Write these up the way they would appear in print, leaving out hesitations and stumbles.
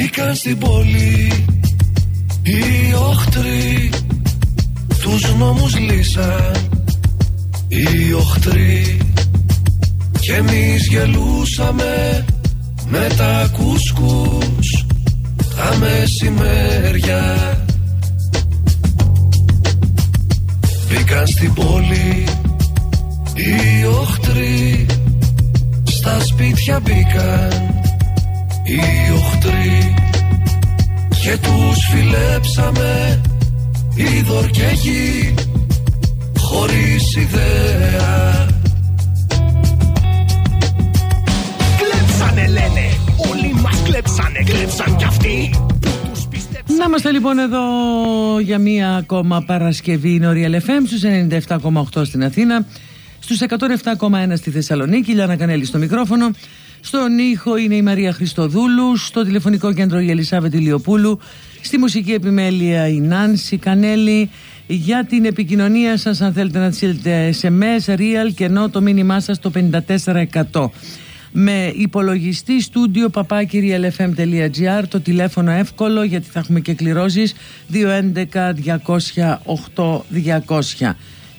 Μπήκαν στην πόλη οι οχτροί, τους νόμους λύσαν οι οχτροί. Κι εμείς γελούσαμε με τα κουσκούς τα μεσημέρια. Μπήκαν στην πόλη οι οχτροί, στα σπίτια μπήκαν οι οχτροί και τους φιλέψαμε είδωρ και γη χωρίς ιδέα. Κλέψανε λένε, όλοι μας κλέψανε, κλέψαν κι αυτοί. Να είμαστε λοιπόν εδώ για μία ακόμα Παρασκευή. Είναι ο Real FM στους 97,8 στην Αθήνα, στους 107,1 στη Θεσσαλονίκη. Λιάννα Κανέλη στο μικρόφωνο. Στον ήχο είναι η Μαρία Χριστοδούλου. Στο τηλεφωνικό κέντρο η Ελισάβετ Ηλιοπούλου. Στη μουσική επιμέλεια η Νάνση Κανέλη. Για την επικοινωνία σας, αν θέλετε να στείλετε SMS, Real και ενώ το μήνυμά σας το 54%. Με υπολογιστή στούντιο @realfm.gr, το τηλέφωνο εύκολο γιατί θα έχουμε και κληρώσεις, 211-200-8200.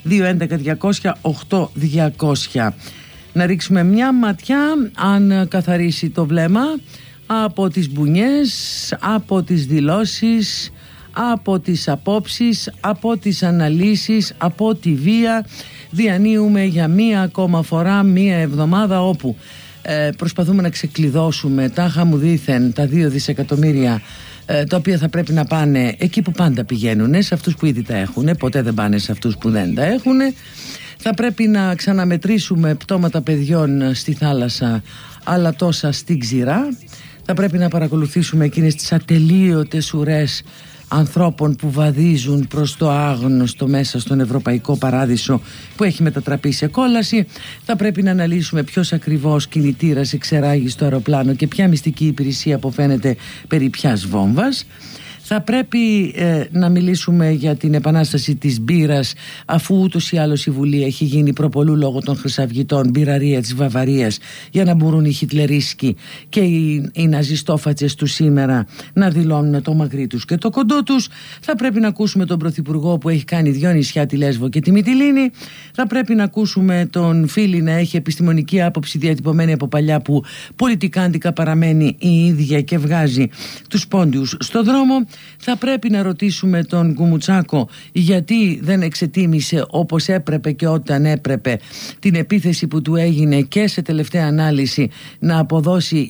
211-200-8200. Να ρίξουμε μια ματιά αν καθαρίσει το βλέμμα από τις μπουνιές, από τις δηλώσεις, από τις απόψεις, από τις αναλύσεις, από τη βία. Διανύουμε για μία ακόμα φορά μία εβδομάδα όπου προσπαθούμε να ξεκλειδώσουμε τα χαμουδίθεν, τα 2 δισεκατομμύρια τα οποία θα πρέπει να πάνε εκεί που πάντα πηγαίνουν, σε αυτούς που ήδη τα έχουν, ποτέ δεν πάνε σε αυτούς που δεν τα έχουν. Θα πρέπει να ξαναμετρήσουμε πτώματα παιδιών στη θάλασσα, αλλά τόσα στην ξηρά. Θα πρέπει να παρακολουθήσουμε εκείνες τις ατελείωτες ουρές ανθρώπων που βαδίζουν προς το άγνωστο μέσα στον ευρωπαϊκό παράδεισο που έχει μετατραπεί σε κόλαση. Θα πρέπει να αναλύσουμε ποιος ακριβώς κινητήρας εξεράγει στο αεροπλάνο και ποια μυστική υπηρεσία αποφαίνεται περί ποιας βόμβας. Θα πρέπει να μιλήσουμε για την επανάσταση της μπύρας, αφού ούτως ή άλλως η Βουλή έχει γίνει προπολού λόγω των χρυσαυγητών μπυραρία της Βαβαρίας, για να μπορούν οι χιτλερίσκοι και οι ναζιστόφατσες του σήμερα να δηλώνουν το μακρύ τους και το κοντό τους. Θα πρέπει να ακούσουμε τον Πρωθυπουργό που έχει κάνει 2 νησιά, τη Λέσβο και τη Μυτιλήνη. Θα πρέπει να ακούσουμε τον Φίλη να έχει επιστημονική άποψη διατυπωμένη από παλιά, που πολιτικάντικα παραμένει η ίδια και βγάζει τους πόντιους στο δρόμο. Θα πρέπει να ρωτήσουμε τον Κουμουτσάκο γιατί δεν εξετίμησε όπως έπρεπε και όταν έπρεπε την επίθεση που του έγινε και σε τελευταία ανάλυση να αποδώσει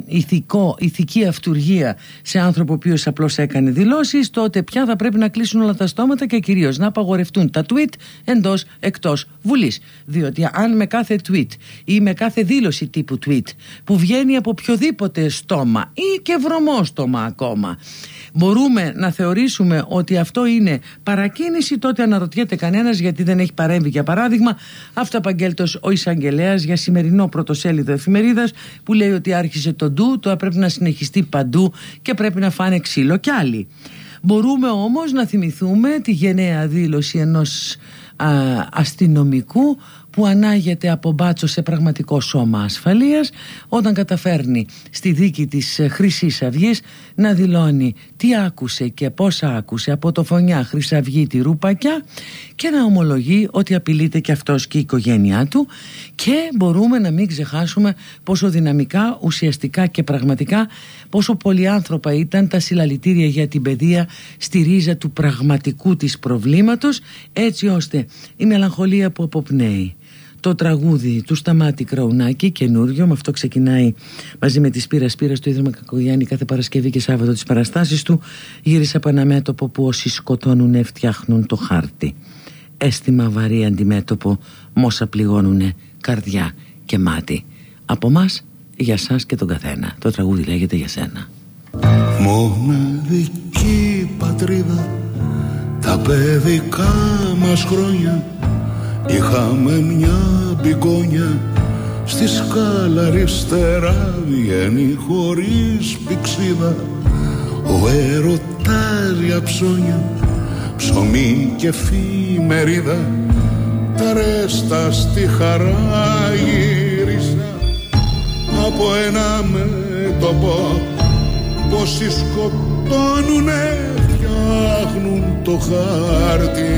ηθική αυτουργία σε άνθρωπο ο οποίος απλώς έκανε δηλώσεις. Τότε πια θα πρέπει να κλείσουν όλα τα στόματα και κυρίως να απαγορευτούν τα tweet εντός εκτός Βουλής. Διότι αν με κάθε tweet ή με κάθε δήλωση τύπου tweet που βγαίνει από οποιοδήποτε στόμα ή και βρωμόστομα ακόμα μπορούμε να θεωρήσουμε ότι αυτό είναι παρακίνηση, τότε αναρωτιέται κανένας γιατί δεν έχει παρέμβει, για παράδειγμα, αυτοαπαγγέλτος ο εισαγγελέας για σημερινό πρωτοσέλιδο εφημερίδας, που λέει ότι άρχισε το ντου, τώρα πρέπει να συνεχιστεί παντού και πρέπει να φάνε ξύλο κι άλλοι. Μπορούμε όμως να θυμηθούμε τη γενναία δήλωση ενός αστυνομικού που ανάγεται από μπάτσο σε πραγματικό σώμα ασφαλείας, όταν καταφέρνει στη δίκη της Χρυσής Αυγής να δηλώνει τι άκουσε και πόσα άκουσε από το φωνιά Χρυσαυγίτη Ρουπακιά και να ομολογεί ότι απειλείται και αυτός και η οικογένειά του. Και μπορούμε να μην ξεχάσουμε πόσο δυναμικά, ουσιαστικά και πραγματικά, πόσο πολυάνθρωπα ήταν τα συλλαλητήρια για την παιδεία στη ρίζα του πραγματικού της προβλήματος, έτσι ώστε η μελαγχολία που αποπνέει το τραγούδι του Σταμάτη Κραουνάκη, καινούριο, με αυτό ξεκινάει μαζί με τη Σπύρα Σπύρα στο Ίδρυμα Κακογιάννη κάθε Παρασκευή και Σάββατο τις παραστάσεις του. Γύρισε από ένα μέτωπο που όσοι σκοτώνουνε φτιάχνουν το χάρτη. Αίσθημα βαρύ αντιμέτωπο, μόσα πληγώνουνε καρδιά και μάτι. Από μας, για σας και τον καθένα. Το τραγούδι λέγεται Για σένα. Μοναδική πατρίδα, τα παιδικά μας χρόνια είχαμε μια μπικόνια στη σκάλα αριστερά, βγαίνει χωρίς πηξίδα ο έρωτας για ψώνια, ψωμί και εφημερίδα, τα ρέστα στη χαρά γύρισα από ένα μέτωπο Πόσοι σκοτώνουνε φτιάχνουν το χάρτη.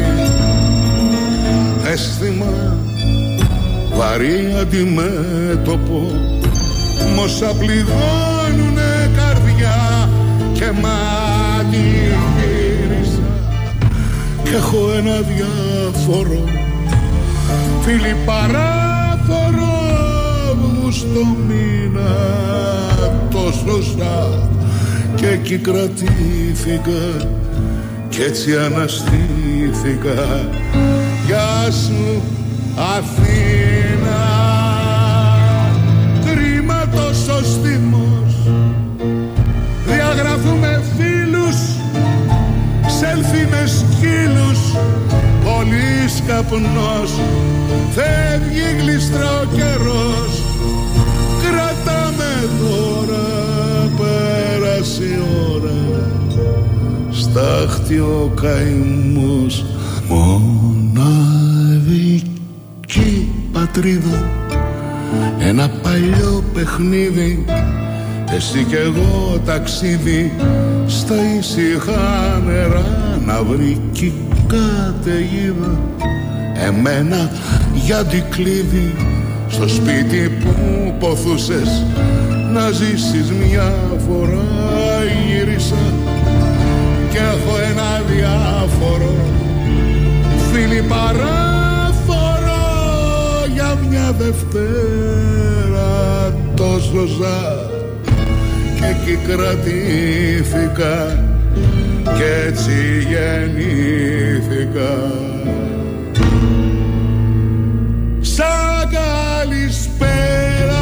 Αίσθημα βαρύ αντιμέτωπο, μ' όσα πληγώνουνε καρδιά και μάτι γύρισα. Κι έχω ένα διάφορο φίλοι παράφορο Αύγουστο μήνα τόσο σαν. Κι εκεί κρατήθηκα κι έτσι αναστήθηκα. Γεια σου Αθήνα. Κρίμα τόσο στήμος, διαγραφούμε φίλους, σέλφι με σκύλους, πολύς καπνός, φεύγει γλιστρά ο καιρός. Κρατάμε τώρα, πέρασε η ώρα, στάχτη ο καημός. Μοναδική πατρίδα, ένα παλιό παιχνίδι, εσύ κι εγώ ταξίδι στα ήσυχα νερά, να βρει κι καταιγίδα εμένα για αντικλείδι στο σπίτι που ποθούσες να ζήσεις μια φορά. Γύρισα κι έχω ένα διάφορο φίλοι παράφορο για μια Δευτέρα τόσο ζα. Κι εκεί κρατήθηκα κι έτσι γεννήθηκα. Σαν καλησπέρα.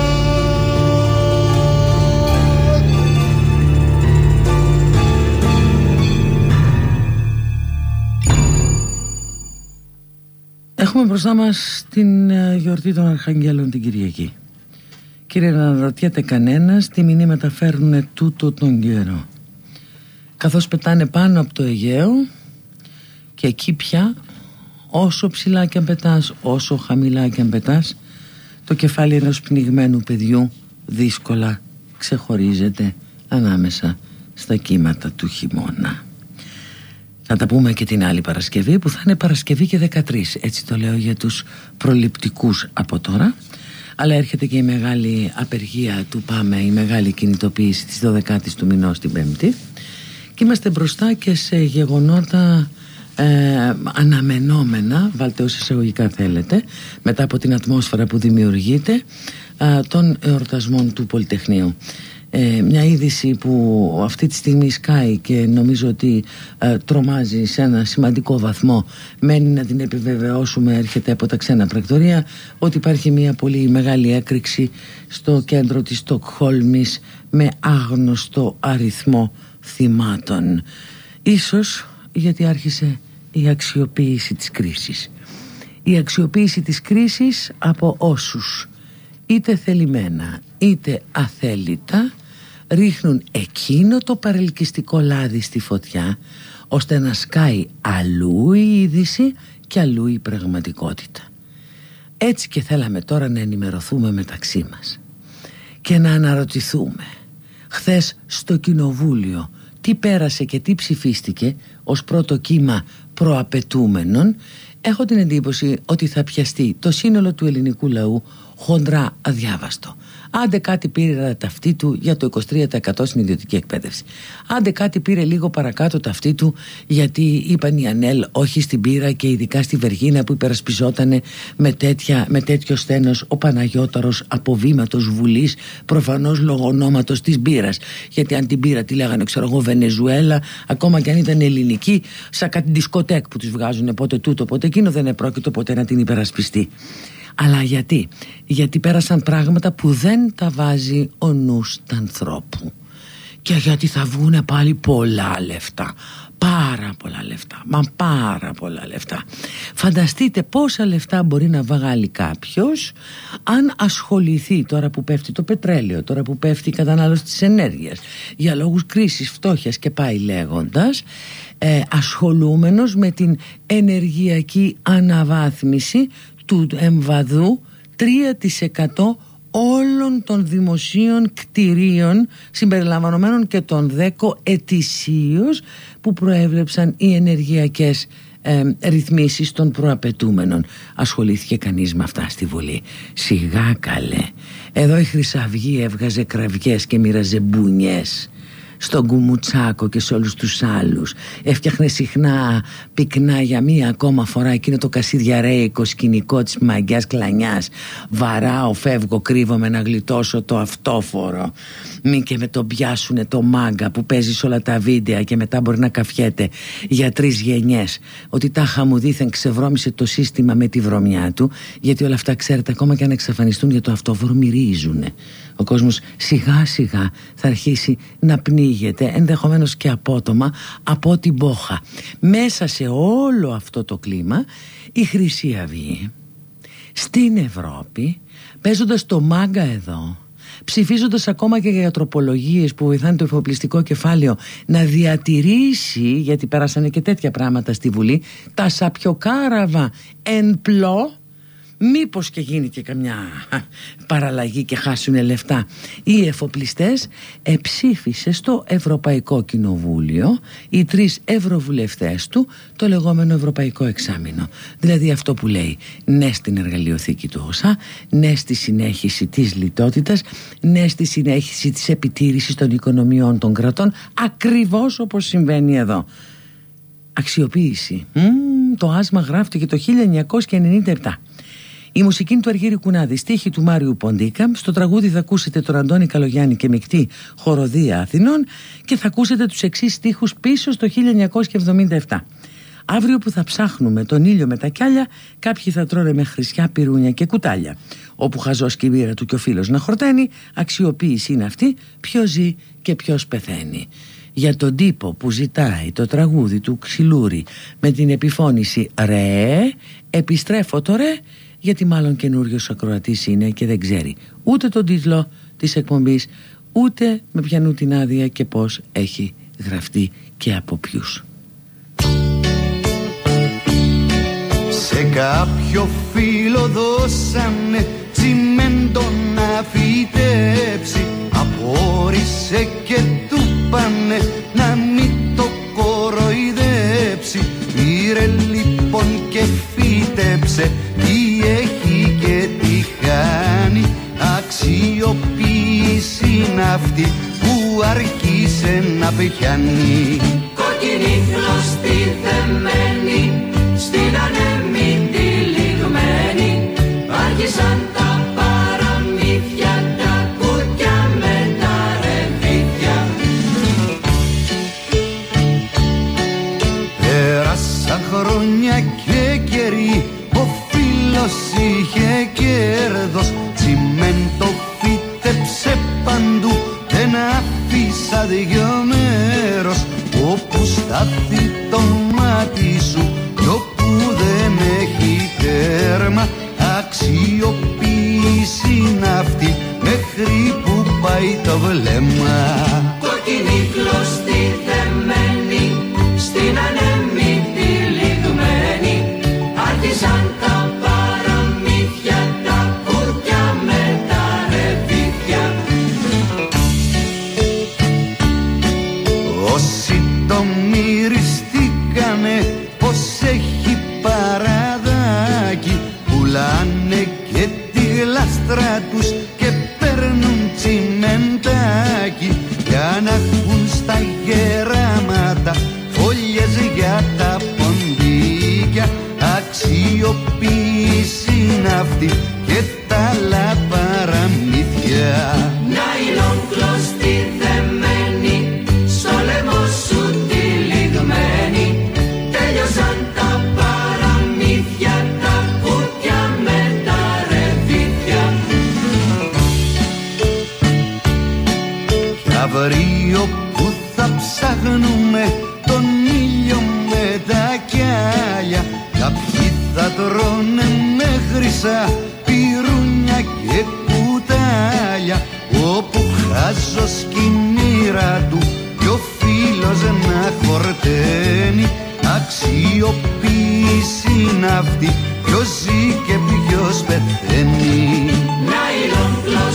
Έχουμε μπροστά μας την γιορτή των Αρχαγγέλων την Κυριακή. Κύριε, να ρωτιέται κανένας τι μηνύματα φέρνουνε τούτο τον καιρό. Καθώς πετάνε πάνω από το Αιγαίο και εκεί πια όσο ψηλά και αν πετάς, όσο χαμηλά και αν πετάς, το κεφάλι ενός πνιγμένου παιδιού δύσκολα ξεχωρίζεται ανάμεσα στα κύματα του χειμώνα. Θα τα πούμε και την άλλη Παρασκευή, που θα είναι Παρασκευή και 13, έτσι το λέω για τους προληπτικούς από τώρα. Αλλά έρχεται και η μεγάλη απεργία του ΠΑΜΕ, η μεγάλη κινητοποίηση της 12ης του μηνός την Πέμπτη, και είμαστε μπροστά και σε γεγονότα αναμενόμενα, βάλτε όσα εισαγωγικά θέλετε, μετά από την ατμόσφαιρα που δημιουργείται των εορτασμών του Πολυτεχνείου. Μια είδηση που αυτή τη στιγμή σκάει και νομίζω ότι τρομάζει σε ένα σημαντικό βαθμό, μένει να την επιβεβαιώσουμε, έρχεται από τα ξένα πρακτορία, ότι υπάρχει μια πολύ μεγάλη έκρηξη στο κέντρο της Στοκχόλμης με άγνωστο αριθμό θυμάτων. Ίσως γιατί άρχισε η αξιοποίηση της κρίσης. Η αξιοποίηση της κρίσης από όσους είτε θελημένα είτε αθέλητα ρίχνουν εκείνο το παρελκυστικό λάδι στη φωτιά, ώστε να σκάει αλλού η είδηση και αλλού η πραγματικότητα. Έτσι και θέλαμε τώρα να ενημερωθούμε μεταξύ μας και να αναρωτηθούμε χθες στο Κοινοβούλιο τι πέρασε και τι ψηφίστηκε ως πρώτο κύμα προαπαιτούμενων. Έχω την εντύπωση ότι θα πιαστεί το σύνολο του ελληνικού λαού χοντρά αδιάβαστο. Άντε κάτι πήρε ταυτί του για το 23% στην ιδιωτική εκπαίδευση. Άντε κάτι πήρε λίγο παρακάτω ταυτί του γιατί είπαν οι ΑΝΕΛ όχι στην πύρα, και ειδικά στη Βεργίνα που υπερασπιζότανε με τέτοιο σθένος ο Παναγιώταρος από βήματος Βουλής, προφανώς λόγω ονόματος της μπύρας. Γιατί αν την πύρα τη λέγανε, ξέρω εγώ, Βενεζουέλα, ακόμα και αν ήταν ελληνική, σαν κάτι δισκοτέκ που τους βγάζουν πότε τούτο πότε εκείνο, δεν επρόκειτο ποτέ να την υπερασπιστεί. Αλλά γιατί πέρασαν πράγματα που δεν τα βάζει ο νους του ανθρώπου, και γιατί θα βγουνε πάλι πολλά λεφτά, πάρα πολλά λεφτά, μα πάρα πολλά λεφτά. Φανταστείτε πόσα λεφτά μπορεί να βγάλει κάποιος αν ασχοληθεί, τώρα που πέφτει το πετρέλαιο, τώρα που πέφτει η κατανάλωση της ενέργειας, για λόγους κρίσης, φτώχειας και πάει λέγοντας, ασχολούμενος με την ενεργειακή αναβάθμιση του εμβαδού 3% όλων των δημοσίων κτηρίων συμπεριλαμβανομένων και των 10 ετησίως που προέβλεψαν οι ενεργειακές ρυθμίσεις των προαπαιτούμενων. Ασχολήθηκε κανείς με αυτά στη Βουλή? Σιγά καλέ. Εδώ η Χρυσαυγή έβγαζε κραυγές και μοίραζε μπουνιές στον Κουμουτσάκο και σε όλους τους άλλους. Έφτιαχνε συχνά πυκνά για μία ακόμα φορά εκείνο το κασιδιαρέικο σκηνικό της μαγκιάς κλανιάς. Βαράω, φεύγω, κρύβομαι να γλιτώσω το αυτόφορο. Μη και με τον πιάσουνε το μάγκα που παίζει σε όλα τα βίντεο και μετά μπορεί να καφιέται για 3 γενιές. Ότι τάχα μου δήθεν ξεβρώμησε το σύστημα με τη βρωμιά του, γιατί όλα αυτά, ξέρετε, ακόμα και αν εξαφανιστούν για το αυτόφορο μυρίζουνε. Ο κόσμος σιγά σιγά θα αρχίσει να πνίγεται, ενδεχομένως και απότομα, από την μπόχα. Μέσα σε όλο αυτό το κλίμα η Χρυσή Αυγή στην Ευρώπη, παίζοντας το μάγκα εδώ, ψηφίζοντας ακόμα και για τροπολογίες που βοηθάνε το εφοπλιστικό κεφάλαιο να διατηρήσει, γιατί πέρασανε και τέτοια πράγματα στη Βουλή, τα σαπιοκάραβα εν πλώ. Μήπως και γίνει και καμιά παραλλαγή και χάσουνε λεφτά οι εφοπλιστές. Ψήφισε στο Ευρωπαϊκό Κοινοβούλιο οι 3 ευρωβουλευτές του το λεγόμενο Ευρωπαϊκό Εξάμηνο. Δηλαδή αυτό που λέει ναι στην εργαλειοθήκη του ΩΣΑ, ναι στη συνέχιση της λιτότητας, ναι στη συνέχιση της επιτήρησης των οικονομιών των κρατών, ακριβώς όπως συμβαίνει εδώ. Αξιοποίηση. Το άσμα γράφτηκε το 1997. Η μουσική του Αργύρη Κουνάδη, στίχη του Μάριου Ποντίκα. Στο τραγούδι θα ακούσετε τον Αντώνη Καλογιάννη και μεικτή χοροδία Αθηνών και θα ακούσετε τους εξής στίχους πίσω στο 1977. Αύριο που θα ψάχνουμε τον ήλιο με τα κιάλια, κάποιοι θα τρώνε με χρυσιά πυρούνια και κουτάλια. Όπου χαζός και η μοίρα του και ο φίλος να χορταίνει, αξιοποίηση είναι αυτή, ποιος ζει και ποιος πεθαίνει. Για τον τύπο που ζητάει το τραγούδι του Ξυλούρη με την επιφώνηση «ρε», επιστρέφω το «ρε», γιατί μάλλον καινούριος ακροατής είναι και δεν ξέρει ούτε τον τίτλο της εκπομπής, ούτε με ποιανού την άδεια και πώς έχει γραφτεί και από ποιους. Σε κάποιο φίλο δώσανε τσιμέντο να φυτέψει, απόρρισε και του πάνε να μην το κοροϊδέψει. Πήρε λοιπόν και φύτεψε, τι έχει και τι χάνει. Αξιοποίηση είναι αυτή που άρχισε να πιάνει. Κόκκινη χλωστή θεμένη, στην ανέμη τυλιγμένη, άρχισαν τα παραμύθια, τα κουτιά με τα ρεβίδια. Πέρασαν χρόνια και καιροί, ο φίλος είχε κέρδος. Τσιμέντο φύτεψε παντού, δεν άφησα δυο μέρος. Όπου στάθει το μάτι σου κι όπου δεν έχει τέρμα, αξιοποίηση είναι αυτή μέχρι που πάει το βλέμμα. Κόκκινη χλωστή θεμένη, στην ανέμη τυλιγμένη, άρχισαν τα παραμύθια, τα κουτιά με τα ρεβίδια. Όσοι το μυριστήκανε πως έχει παραδάκι, πουλάνε και τη γλάστρα τους και παίρνουν τσιμεντάκι, για να έχουν στα γεράματα φόλιες για τα ποντίκια. Αξιοποίηση είναι αυτή και τα άλλα παραμύθια. Νάιλον κλωστή δεμένη, στο λαιμό σου τυλιγμένη, τέλειωσαν τα παραμύθια, τα κουτιά με τα ρεβίδια. Κι αύριο που θα ψάχνουμε τον ήλιο με τα κιάλια, κάποιοι θα τρώνε με χρυσά πυρούνια και κουτάλια. Όπου χάζος κι η μοίρα του κι ο φίλος να χορταίνει, αξιοποίηση είναι αυτή, ποιος ζει και ποιος πεθαίνει. Νάιλον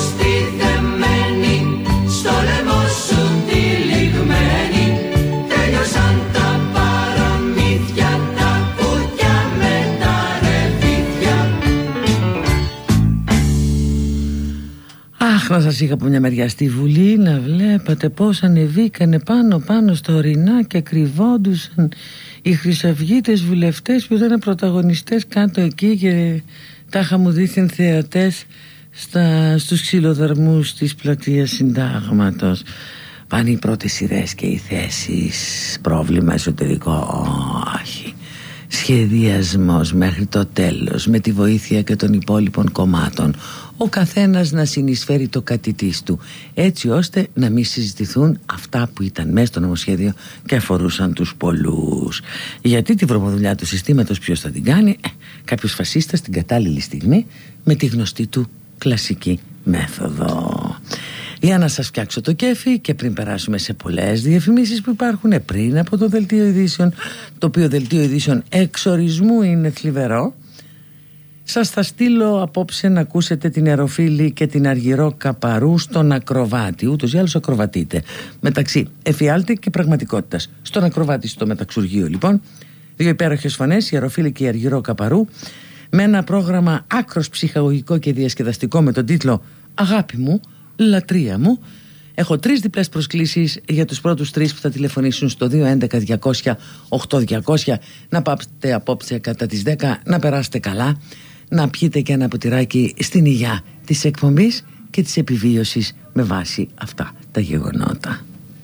σας είχα από μια μεριά στη Βουλή να βλέπατε πως ανεβήκανε πάνω στα ορεινά και κρυβόντουσαν οι χρυσαυγίτες βουλευτές που ήταν πρωταγωνιστές κάτω εκεί και τάχα μου δείχνουν θεατές στους ξυλοδαρμούς της πλατείας Συντάγματος. Πάνε οι πρώτες σειρές και οι θέσεις. Πρόβλημα εσωτερικό όχι. Σχεδιασμός μέχρι το τέλος, με τη βοήθεια και των υπόλοιπων κομμάτων, ο καθένας να συνεισφέρει το κάτι της του, έτσι ώστε να μην συζητηθούν αυτά που ήταν μέσα στο νομοσχέδιο και αφορούσαν τους πολλούς. Γιατί τη βρωμοδουλειά του συστήματος ποιος θα την κάνει? Κάποιος φασίστας την κατάλληλη στιγμή, με τη γνωστή του κλασική μέθοδο. Για να σας φτιάξω το κέφι και πριν περάσουμε σε πολλές διαφημίσεις που υπάρχουν πριν από το δελτίο ειδήσεων, το οποίο δελτίο ειδήσεων εξορισμού είναι θλιβερό, σας θα στείλω απόψε να ακούσετε την Εροφίλη και την Αργυρό Καπαρού στον Ακροβάτη. Ούτως ή άλλως ακροβατείτε μεταξύ εφιάλτη και πραγματικότητας. Στον Ακροβάτη, στο μεταξουργείο λοιπόν, δύο υπέροχες φωνές, η Εροφίλη και η Αργυρό Καπαρού, με ένα πρόγραμμα άκρος ψυχαγωγικό και διασκεδαστικό με τον τίτλο «Αγάπη μου, λατρεία μου». Έχω 3 διπλές προσκλήσεις για τους πρώτους 3 που θα τηλεφωνήσουν στο 211-200-8200. Να πάτε απόψε κατά τις 10, να περάσετε καλά, να πιείτε και ένα ποτηράκι στην υγειά της εκπομπής και της επιβίωσης με βάση αυτά τα γεγονότα.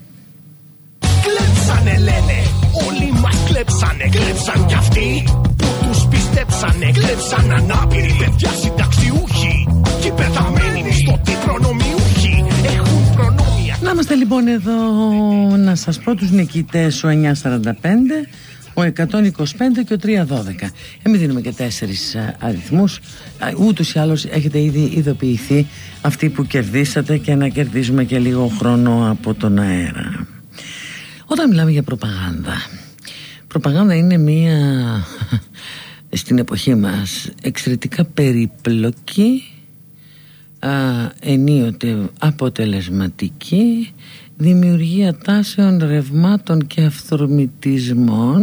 Κλέψανε λένε, όλοι μας κλέψανε. Κλέψαν κι αυτοί που τους πιστέψανε. Κλέψαν ανάπηροι παιδιά συνταξιούχοι και πεθαμένοι μισθωτοί προνομιούχοι. Έχουν προνόμια. Να είμαστε λοιπόν εδώ να σας πω τους νικητές, ο 945, ο 125 και ο 312. Μην δίνουμε και 4 αριθμούς. Ούτως ή άλλως έχετε ήδη ειδοποιηθεί αυτοί που κερδίσατε, και να κερδίζουμε και λίγο χρόνο από τον αέρα. Όταν μιλάμε για προπαγάνδα είναι μία στην εποχή μας εξαιρετικά περίπλοκη, ενίοτε αποτελεσματική, δημιουργία τάσεων, ρευμάτων και αυθορμητισμών,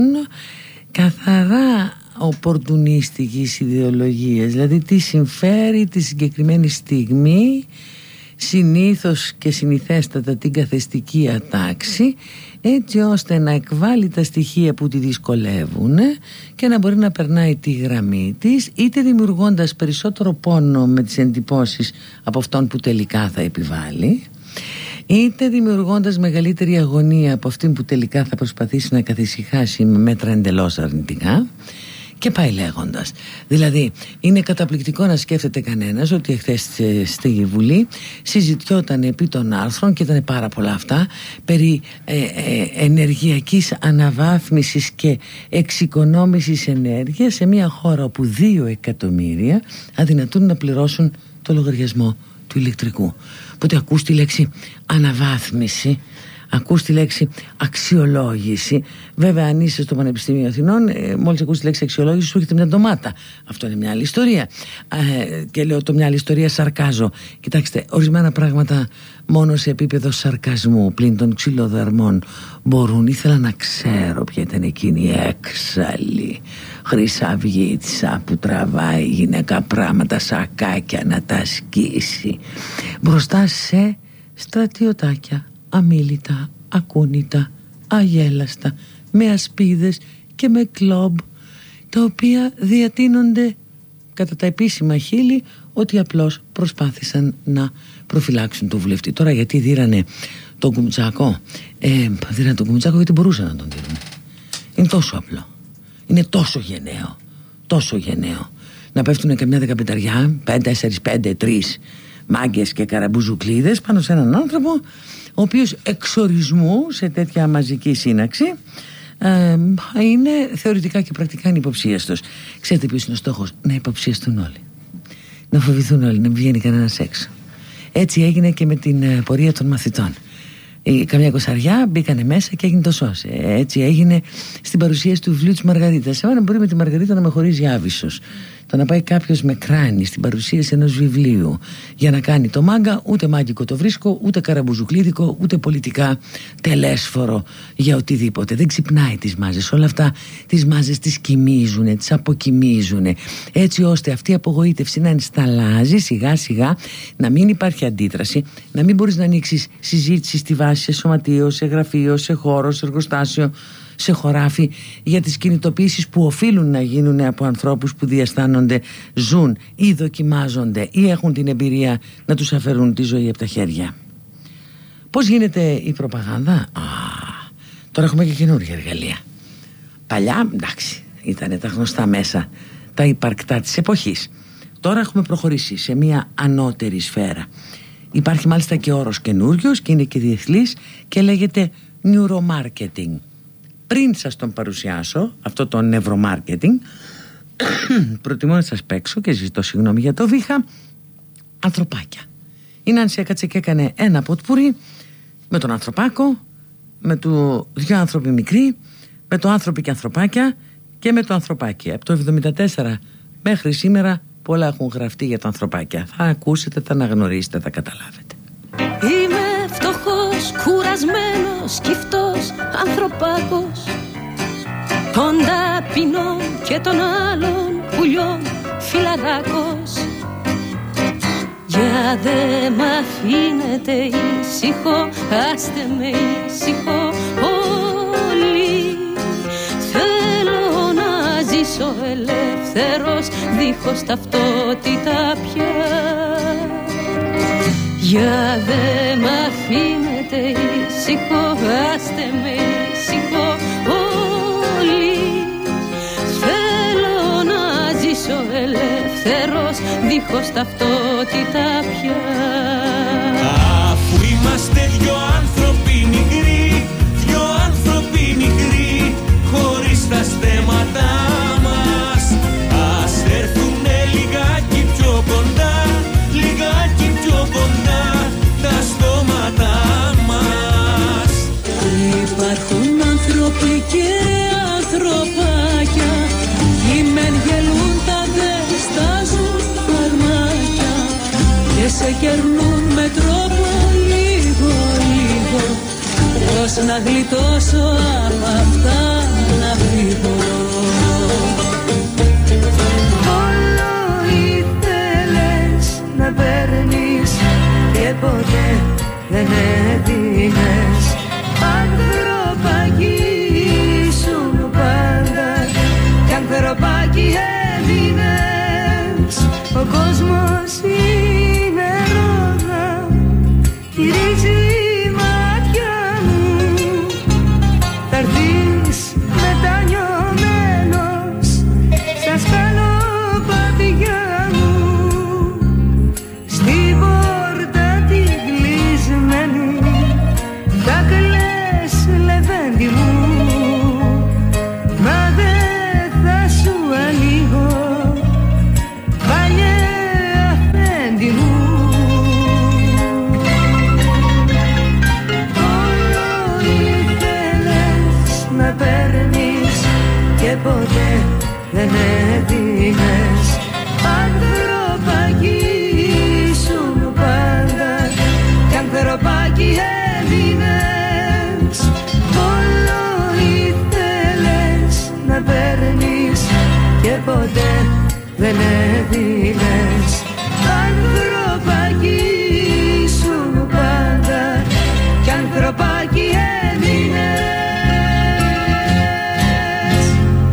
καθαρά οπορτουνίστικης ιδεολογίας, δηλαδή τι συμφέρει τη συγκεκριμένη στιγμή, συνήθως και συνηθέστατα την καθεστική ατάξη, έτσι ώστε να εκβάλει τα στοιχεία που τη δυσκολεύουν και να μπορεί να περνάει τη γραμμή της, είτε δημιουργώντας περισσότερο πόνο με τις εντυπώσεις από αυτόν που τελικά θα επιβάλλει, είτε δημιουργώντας μεγαλύτερη αγωνία από αυτήν που τελικά θα προσπαθήσει να καθησυχάσει με μέτρα εντελώς αρνητικά. Και πάει λέγοντας. Δηλαδή είναι καταπληκτικό να σκέφτεται κανένας ότι εχθές στη Βουλή συζητιόταν επί των άρθρων, και ήταν πάρα πολλά αυτά, περί ενεργειακής αναβάθμισης και εξοικονόμησης ενέργειας σε μια χώρα όπου 2 εκατομμύρια αδυνατούν να πληρώσουν το λογαριασμό του ηλεκτρικού. Οπότε ακούς τη λέξη αναβάθμιση, ακούς τη λέξη αξιολόγηση. Βέβαια, αν είσαι στο Πανεπιστήμιο Αθηνών, μόλις ακούς τη λέξη αξιολόγηση, σου έρχεται μια ντομάτα. Αυτό είναι μια άλλη ιστορία. Και λέω το μια άλλη ιστορία, σαρκάζω. Κοιτάξτε, ορισμένα πράγματα μόνο σε επίπεδο σαρκασμού, πλην των ξυλοδαρμών, μπορούν. Ήθελα να ξέρω ποια ήταν εκείνη η έξαλλη χρυσαυγίτσα που τραβάει γυναίκα πράγματα, σακάκια να τα σκίσει μπροστά σε στρατιωτάκια αμίλητα, ακούνητα, αγέλαστα, με ασπίδες και με κλόμπ, τα οποία διατείνονται κατά τα επίσημα χείλη ότι απλώς προσπάθησαν να προφυλάξουν τον βουλευτή. Τώρα γιατί δίρανε τον Κουμουτσάκο? Δίρανε τον Κουμουτσάκο γιατί μπορούσαν να τον δίνουν. Είναι τόσο απλό, είναι τόσο γενναίο να πέφτουν καμιά 15, 5, 3 μάγκες και καραμπουζουκλίδες πάνω σε έναν άνθρωπο ο οποίος εξορισμού σε τέτοια μαζική σύναξη είναι θεωρητικά και πρακτικά υποψίαστος. Ξέρετε ποιος είναι ο στόχος? Να υποψιαστούν όλοι, να φοβηθούν όλοι, να μην βγαίνει κανένας έξω. Έτσι έγινε και με την πορεία των μαθητών. Καμιά 20 μπήκανε μέσα και έγινε το σώσε. Έτσι έγινε στην παρουσίαση του βιβλίου της Μαργαρίτας. Εμένα μπορεί με τη Μαργαρίτα να με χωρίζει άβυσσος. Το να πάει κάποιος με κράνη στην παρουσίαση ενός βιβλίου για να κάνει το μάγκα, ούτε μάγκικο το βρίσκω, ούτε καραμπουζουκλίδικο, ούτε πολιτικά τελέσφορο για οτιδήποτε. Δεν ξυπνάει τις μάζες. Όλα αυτά τις μάζες τις κοιμίζουνε, τις αποκοιμίζουνε, έτσι ώστε αυτή η απογοήτευση να ενσταλάζει σιγά σιγά, να μην υπάρχει αντίδραση, να μην μπορείς να ανοίξεις συζήτηση στη βάση, σε σωματείο, σε γραφείο, σε χώρο, σε εργοστάσιο, σε χωράφι, για τις κινητοποιήσεις που οφείλουν να γίνουν από ανθρώπους που διαισθάνονται, ζουν ή δοκιμάζονται ή έχουν την εμπειρία να τους αφαιρούν τη ζωή από τα χέρια. Πώς γίνεται η προπαγάνδα? Τώρα έχουμε και καινούργια εργαλεία. Παλιά, εντάξει, ήταν τα γνωστά μέσα, τα υπαρκτά της εποχής. Τώρα έχουμε προχωρήσει σε μια ανώτερη σφαίρα. Υπάρχει μάλιστα και όρος καινούριος και είναι και διεθνής και λέγεται neuromarketing. Πριν σας τον παρουσιάσω, αυτό το νευρομάρκετινγκ, προτιμώ να σας παίξω και ζητώ συγγνώμη για το βήχα, ανθρωπάκια. Η Νάνση έκατσε και έκανε ένα ποτπουρί με τον ανθρωπάκο, με του δυο άνθρωποι μικροί, με το άνθρωποι και ανθρωπάκια και με το ανθρωπάκι. Από το 1974 μέχρι σήμερα πολλά έχουν γραφτεί για τα ανθρωπάκια. Θα ακούσετε, θα αναγνωρίσετε, θα καταλάβετε. Είμαι φτωχός, κουρασμένος, σκυφτός ανθρωπάκος των ταπεινών και των άλλων πουλιών φιλαράκος. Για δε μ' αφήνετε ήσυχο, άστε με ήσυχο όλοι. Θέλω να ζήσω ελεύθερος, δίχως ταυτότητα πια. Για δε μ' αφήνετε ήσυχο, άστε με ήσυχο όλοι. Θέλω να ζήσω ελεύθερος, δίχως ταυτότητα πια. Αφού είμαστε δυο άνθρωποι μικροί, δυο άνθρωποι μικροί, χωρίς τα στέματα μας, ας έρθουνε λιγάκι πιο κοντά, λιγάκι πιο κοντά τα στόματα μας. Υπάρχουν άνθρωποι και ανθρωπάκια, οι μεν γελούν, τα δε στάζουν φαρμάκια και σε κερνούν με τρόπο λίγο λίγο. Πώς να γλιτώσω απ' αυτά να φύγω. Όλο ήθελες να παίρνεις και ποτέ δεν έδινες. Ανθρωπάκι ήσουν πάντα κι ανθρωπάκι έμεινες. Ο κόσμος είναι ρόδα, γυρίζει η μάτια μου. Θα έρθεις μετανιωμένος στα σκαλοπάτια μου. Στην πόρτα τη κλεισμένη θα κλαις λεβέντη μου, μα δεν θα σου ανοίγω, παλιέ αφέντη μου. Όλο ήθελες να παίρνεις και ποτέ δεν έδινες. Ανθρωπάκι ήσουν πάντα κι ανθρωπάκι έμεινες. Όλο ήθελες να παίρνεις και ποτέ δεν έδινες. Ανθρωπάκι ήσουν πάντα κι ανθρωπάκι έμεινες.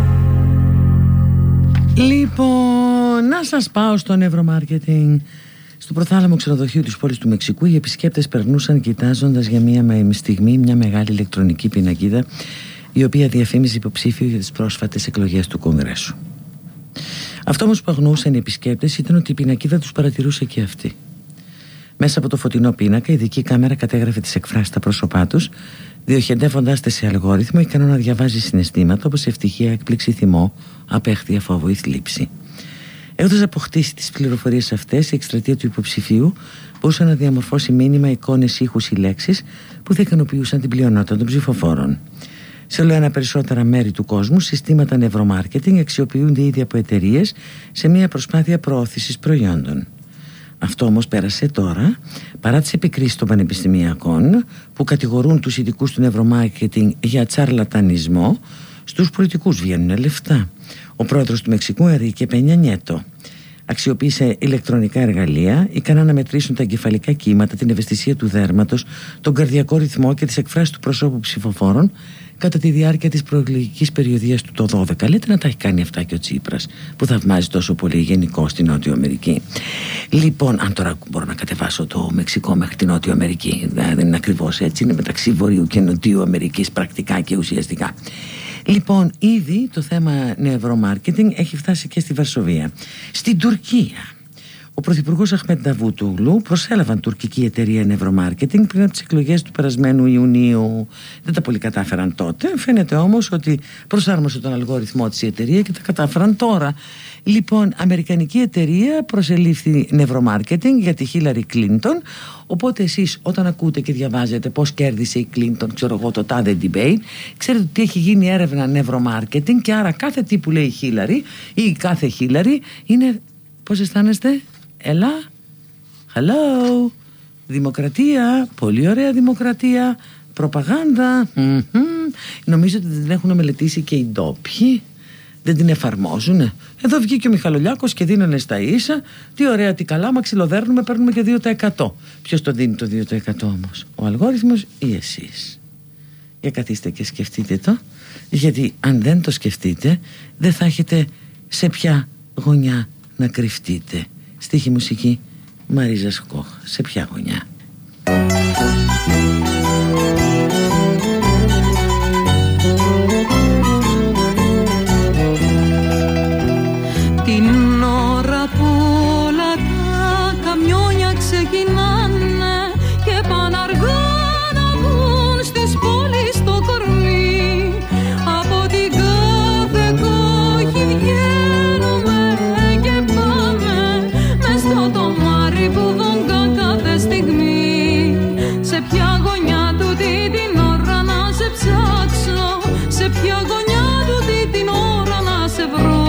Λοιπόν, να σας πάω στο νευρομάρκετινγκ. Στο προθάλαμο ξενοδοχείο της πόλης του Μεξικού, οι επισκέπτες περνούσαν κοιτάζοντας για μία στιγμή μια μεγάλη ηλεκτρονική πινακίδα, η οποία διαφήμιζε υποψήφιο για τις πρόσφατες εκλογές του Κογκρέσου. Αυτό όμως που αγνοούσαν οι επισκέπτες ήταν ότι η πινακίδα τους παρατηρούσε και αυτή. Μέσα από το φωτεινό πίνακα, η ειδική κάμερα κατέγραφε τις εκφράσεις στα πρόσωπά τους, διοχετεύοντάς τα σε αλγόριθμο ικανό να διαβάζει συναισθήματα όπως ευτυχία, έκπληξη, θυμό, απέχθεια, φόβο ή θλίψη. Έχοντας αποκτήσει τις πληροφορίες αυτές, η εκστρατεία του υποψηφίου μπορούσε να διαμορφώσει μήνυμα, εικόνες, ήχους ή λέξεις που θα ικανοποιούσαν την πλειονότητα των ψηφοφόρων. Σε όλο ένα περισσότερα μέρη του κόσμου, συστήματα νευρομάρκετινγκ αξιοποιούνται ήδη από εταιρείες σε μια προσπάθεια προώθησης προϊόντων. Αυτό όμως πέρασε τώρα, παρά τις επικρίσεις των πανεπιστημιακών που κατηγορούν τους ειδικούς του νευρομάρκετινγκ για τσαρλατανισμό. Στους πολιτικούς βγαίνουν λεφτά. Ο πρόεδρος του Μεξικού, Ενρίκε Πένια Νιέτο, αξιοποίησε ηλεκτρονικά εργαλεία ικανά να μετρήσουν τα εγκεφαλικά κύματα, την ευαισθησία του δέρματος, τον καρδιακό ρυθμό και τις εκφράσεις του προσώπου ψηφοφόρων κατά τη διάρκεια της προεκλογικής περιοδίας του το 12. Λέτε να τα έχει κάνει αυτά και ο Τσίπρας, που θαυμάζει τόσο πολύ γενικό στη Νότιο Αμερική. Λοιπόν, αν τώρα μπορώ να κατεβάσω το Μεξικό μέχρι τη Νότιο Αμερική, δεν είναι ακριβώς έτσι, είναι μεταξύ Βορείου και Νοτιού Αμερικής πρακτικά και ουσιαστικά. Λοιπόν, ήδη το θέμα νευρομάρκετινγκ έχει φτάσει και στη Βαρσοβία. Στην Τουρκία, ο πρωθυπουργός Αχμέντ Νταβούτογλου προσέλαβαν τουρκική εταιρεία νευρομάρκετινγκ πριν από τις εκλογές του περασμένου Ιουνίου. Δεν τα πολύ κατάφεραν τότε. Φαίνεται όμως ότι προσάρμοσε τον αλγοριθμό της η εταιρεία και τα κατάφεραν τώρα. Λοιπόν, αμερικανική εταιρεία προσελήφθη νευρομάρκετινγκ για τη Χίλαρη Κλίντον. Οπότε εσείς όταν ακούτε και διαβάζετε πώς κέρδισε η Κλίντον, ξέρω εγώ, το τάδε debate, ξέρετε ότι έχει γίνει έρευνα νευρομάρκετινγκ και άρα κάθε τι που λέει η Χίλαρη ή κάθε Χίλαρη είναι, πώς αισθάνεστε? Έλα, hello, δημοκρατία, πολύ ωραία δημοκρατία, προπαγάνδα. Νομίζω ότι δεν την έχουν μελετήσει και οι ντόπιοι. Δεν την εφαρμόζουνε. Εδώ βγήκε ο Μιχαλολιάκος και δίνανε στα ίσα. Τι ωραία, τι καλά, μα ξυλοδέρνουμε, παίρνουμε και 2%. Ποιος το δίνει το 2% όμως? Ο αλγόριθμος ή εσείς? Για καθίστε και σκεφτείτε το. Γιατί αν δεν το σκεφτείτε, δεν θα έχετε σε ποια γωνιά να κρυφτείτε. Στίχη μουσική Μαρίζα Σκόχ. Σε ποια γωνιά? Την ώρα που όλα τα καμιόνια ξεκινάνε και πάνε αργά να βγουν στις πόλεις στο κορμί, από την κάθε κόχη βγαίνουμε και πάμε μες στο τομάρι που βογγά κάθε στιγμή. Σε ποια γωνιά τούτη την ώρα να σε ψάξω, σε ποια γωνιά τούτη την ώρα να σε βρω.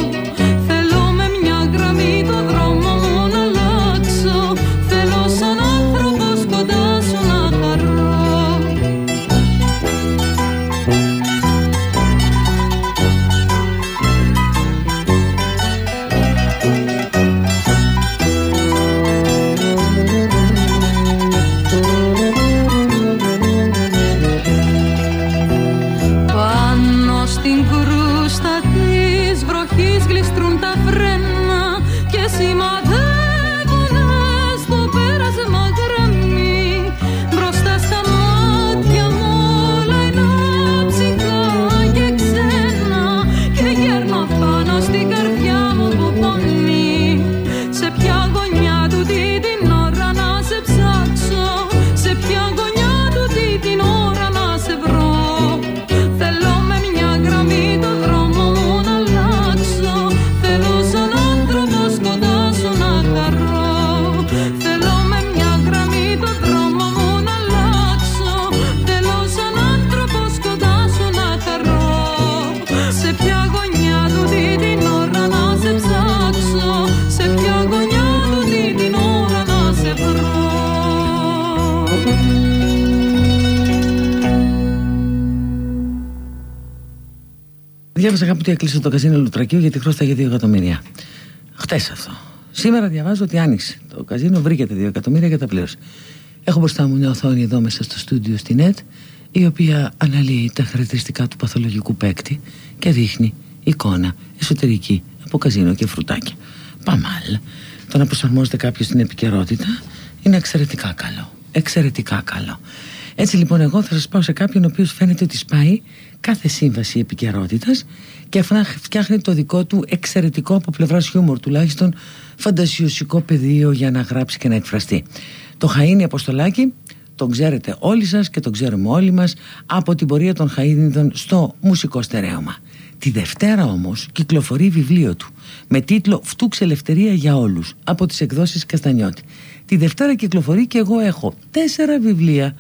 Διάβασα κάπου ότι έκλεισε το καζίνο Λουτρακίου γιατί χρώσταγε 2 εκατομμύρια. Χτες αυτό. Σήμερα διαβάζω ότι άνοιξε το καζίνο, βρήκε τα 2 εκατομμύρια και τα πλήρωσε. Έχω μπροστά μου μια οθόνη εδώ μέσα στο στούντιο στην ΕΤ, η οποία αναλύει τα χαρακτηριστικά του παθολογικού παίκτη και δείχνει εικόνα εσωτερική από καζίνο και φρουτάκια. Παμάλ. Το να προσαρμόζεται κάποιος στην επικαιρότητα είναι εξαιρετικά καλό. Εξαιρετικά καλό. Έτσι λοιπόν εγώ θα σας πάω σε κάποιον ο οποίος φαίνεται ότι σπάει κάθε σύμβαση επικαιρότητας και φτιάχνει το δικό του εξαιρετικό από πλευράς χιούμορ τουλάχιστον φαντασιωσικό πεδίο για να γράψει και να εκφραστεί. Το Χαΐνι Αποστολάκη τον ξέρετε όλοι σας και τον ξέρουμε όλοι μας από την πορεία των Χαΐνιδων στο μουσικό στερέωμα. Τη Δευτέρα όμως κυκλοφορεί βιβλίο του με τίτλο «Φτούξ ελευθερία για όλους» από τις εκδόσεις Καστανιώτη. Τη Δευτέρα κυκλοφορεί και εγώ έχω 4 βιβλία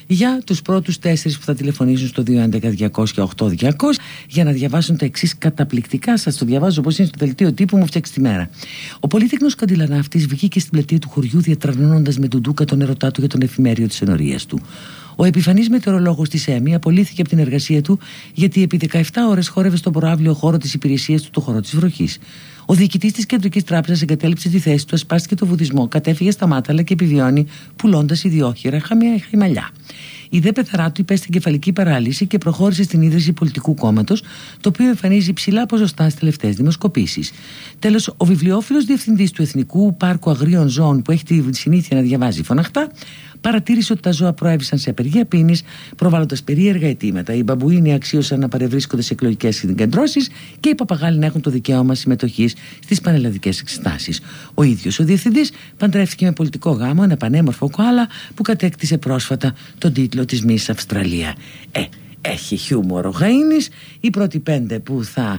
για τους πρώτους 4 που θα τηλεφωνήσουν στο 211-200-8200 για να διαβάσουν τα εξής καταπληκτικά. Σας το διαβάζω όπως είναι στο δελτίο τύπου, μου φτιάξει τη μέρα. Ο πολύτεκνος καντιλανάφτης βγήκε στην πλατεία του χωριού διατρανώνοντας με τον ντούκα τον ερωτά του για τον εφημέριο της ενορίας του. Ο επιφανής μετεωρολόγος της ΕΜΗ απολύθηκε από την εργασία του γιατί επί 17 ώρες χόρευε στον προαύλιο χώρο της υπηρεσίας του, το χώρο της βροχής. Ο διοικητής της Κεντρικής Τράπεζας εγκατέλειψε τη θέση του, ασπάστηκε το βουδισμό, κατέφυγε στα μάταλα και επιβιώνει πουλώντας ιδιόχειρα χαμηλιά. Η δε πεθαρά του υπέστη εγκεφαλική παράλυση και προχώρησε στην ίδρυση πολιτικού κόμματος, το οποίο εμφανίζει υψηλά ποσοστά στις τελευταίες δημοσκοπήσεις. Τέλος, ο βιβλιόφιλος διευθυντής του Εθνικού Πάρκου Αγρίων Ζώων, που έχει τη συνήθεια να διαβάζει φωναχτά, παρατήρησε ότι τα ζώα προέβησαν σε απεργία πείνης, προβάλλοντας περίεργα αιτήματα. Οι μπαμπουίνοι αξίωσαν να παρευρίσκονται σε εκλογικές συγκεντρώσεις και οι παπαγάλοι να έχουν το δικαίωμα συμμετοχής στις πανελλαδικές εξετάσεις. Ο ίδιος ο διευθυντής παντρεύτηκε με πολιτικό γάμο ένα πανέμορφο κοάλα που κατέκτησε πρόσφατα τον τίτλο της Miss Αυστραλία. Έχει χιούμορ ο Γαΐνης. Οι πρώτοι 5 που θα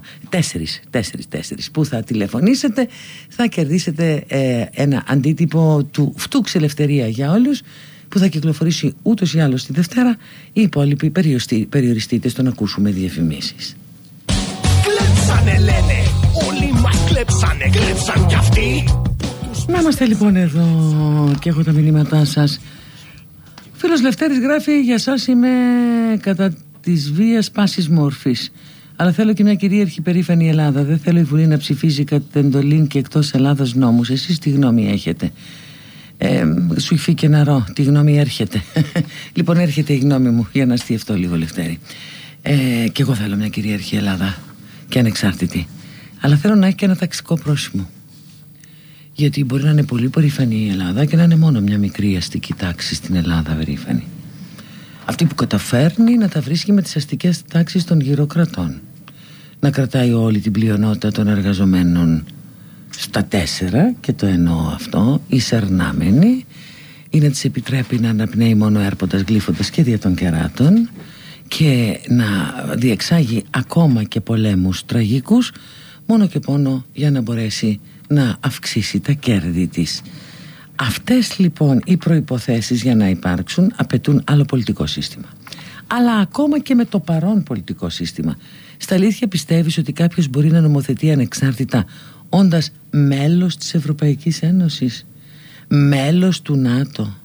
4 που θα τηλεφωνήσετε θα κερδίσετε ένα αντίτυπο του Φτούξ Ελευθερία για όλους, που θα κυκλοφορήσει ούτως ή άλλως τη Δευτέρα. Οι υπόλοιποι περιοριστείτε στο να ακούσουμε διαφημίσεις. Κλέψανε λένε, όλοι μας κλέψαν κι αυτοί. Να είμαστε λοιπόν εδώ και έχω τα μηνύματά σας. Φίλος Λευτέρης γράφει: για σας είμαι κατά της βίας πάσης μόρφης, αλλά θέλω και μια κυρίαρχη περήφανη Ελλάδα. Δεν θέλω η Βουλή να ψηφίζει κατά εντολήν και εκτός Ελλάδας νόμους. Εσείς τι γνώμη έχετε? Σου υφεί και νερό, τι γνώμη έρχεται? Λοιπόν, έρχεται η γνώμη μου, για να αστιευτώ λίγο, Λευτέρη. Και εγώ θέλω μια κυρίαρχη Ελλάδα και ανεξάρτητη, αλλά θέλω να έχει και ένα ταξικό πρόσημο. Γιατί μπορεί να είναι πολύ περήφανη η Ελλάδα και να είναι μόνο μια μικρή αστική τάξη στην Ελλάδα περήφανη. Αυτή που καταφέρνει να τα βρίσκει με τις αστικές τάξεις των γύρω κρατών. Να κρατάει όλη την πλειονότητα των εργαζομένων στα 4, και το εννοώ αυτό, εισερνάμενοι, ή να τις επιτρέπει να αναπνέει μόνο έρποντας, γλύφοντας και δια των κεράτων, και να διεξάγει ακόμα και πολέμους τραγικούς μόνο και μόνο για να μπορέσει να αυξήσει τα κέρδη της. Αυτές λοιπόν οι προϋποθέσεις για να υπάρξουν απαιτούν άλλο πολιτικό σύστημα. Αλλά ακόμα και με το παρόν πολιτικό σύστημα, στα αλήθεια πιστεύεις ότι κάποιος μπορεί να νομοθετεί ανεξάρτητα όντας μέλος της Ευρωπαϊκής Ένωσης, μέλος του ΝΑΤΟ,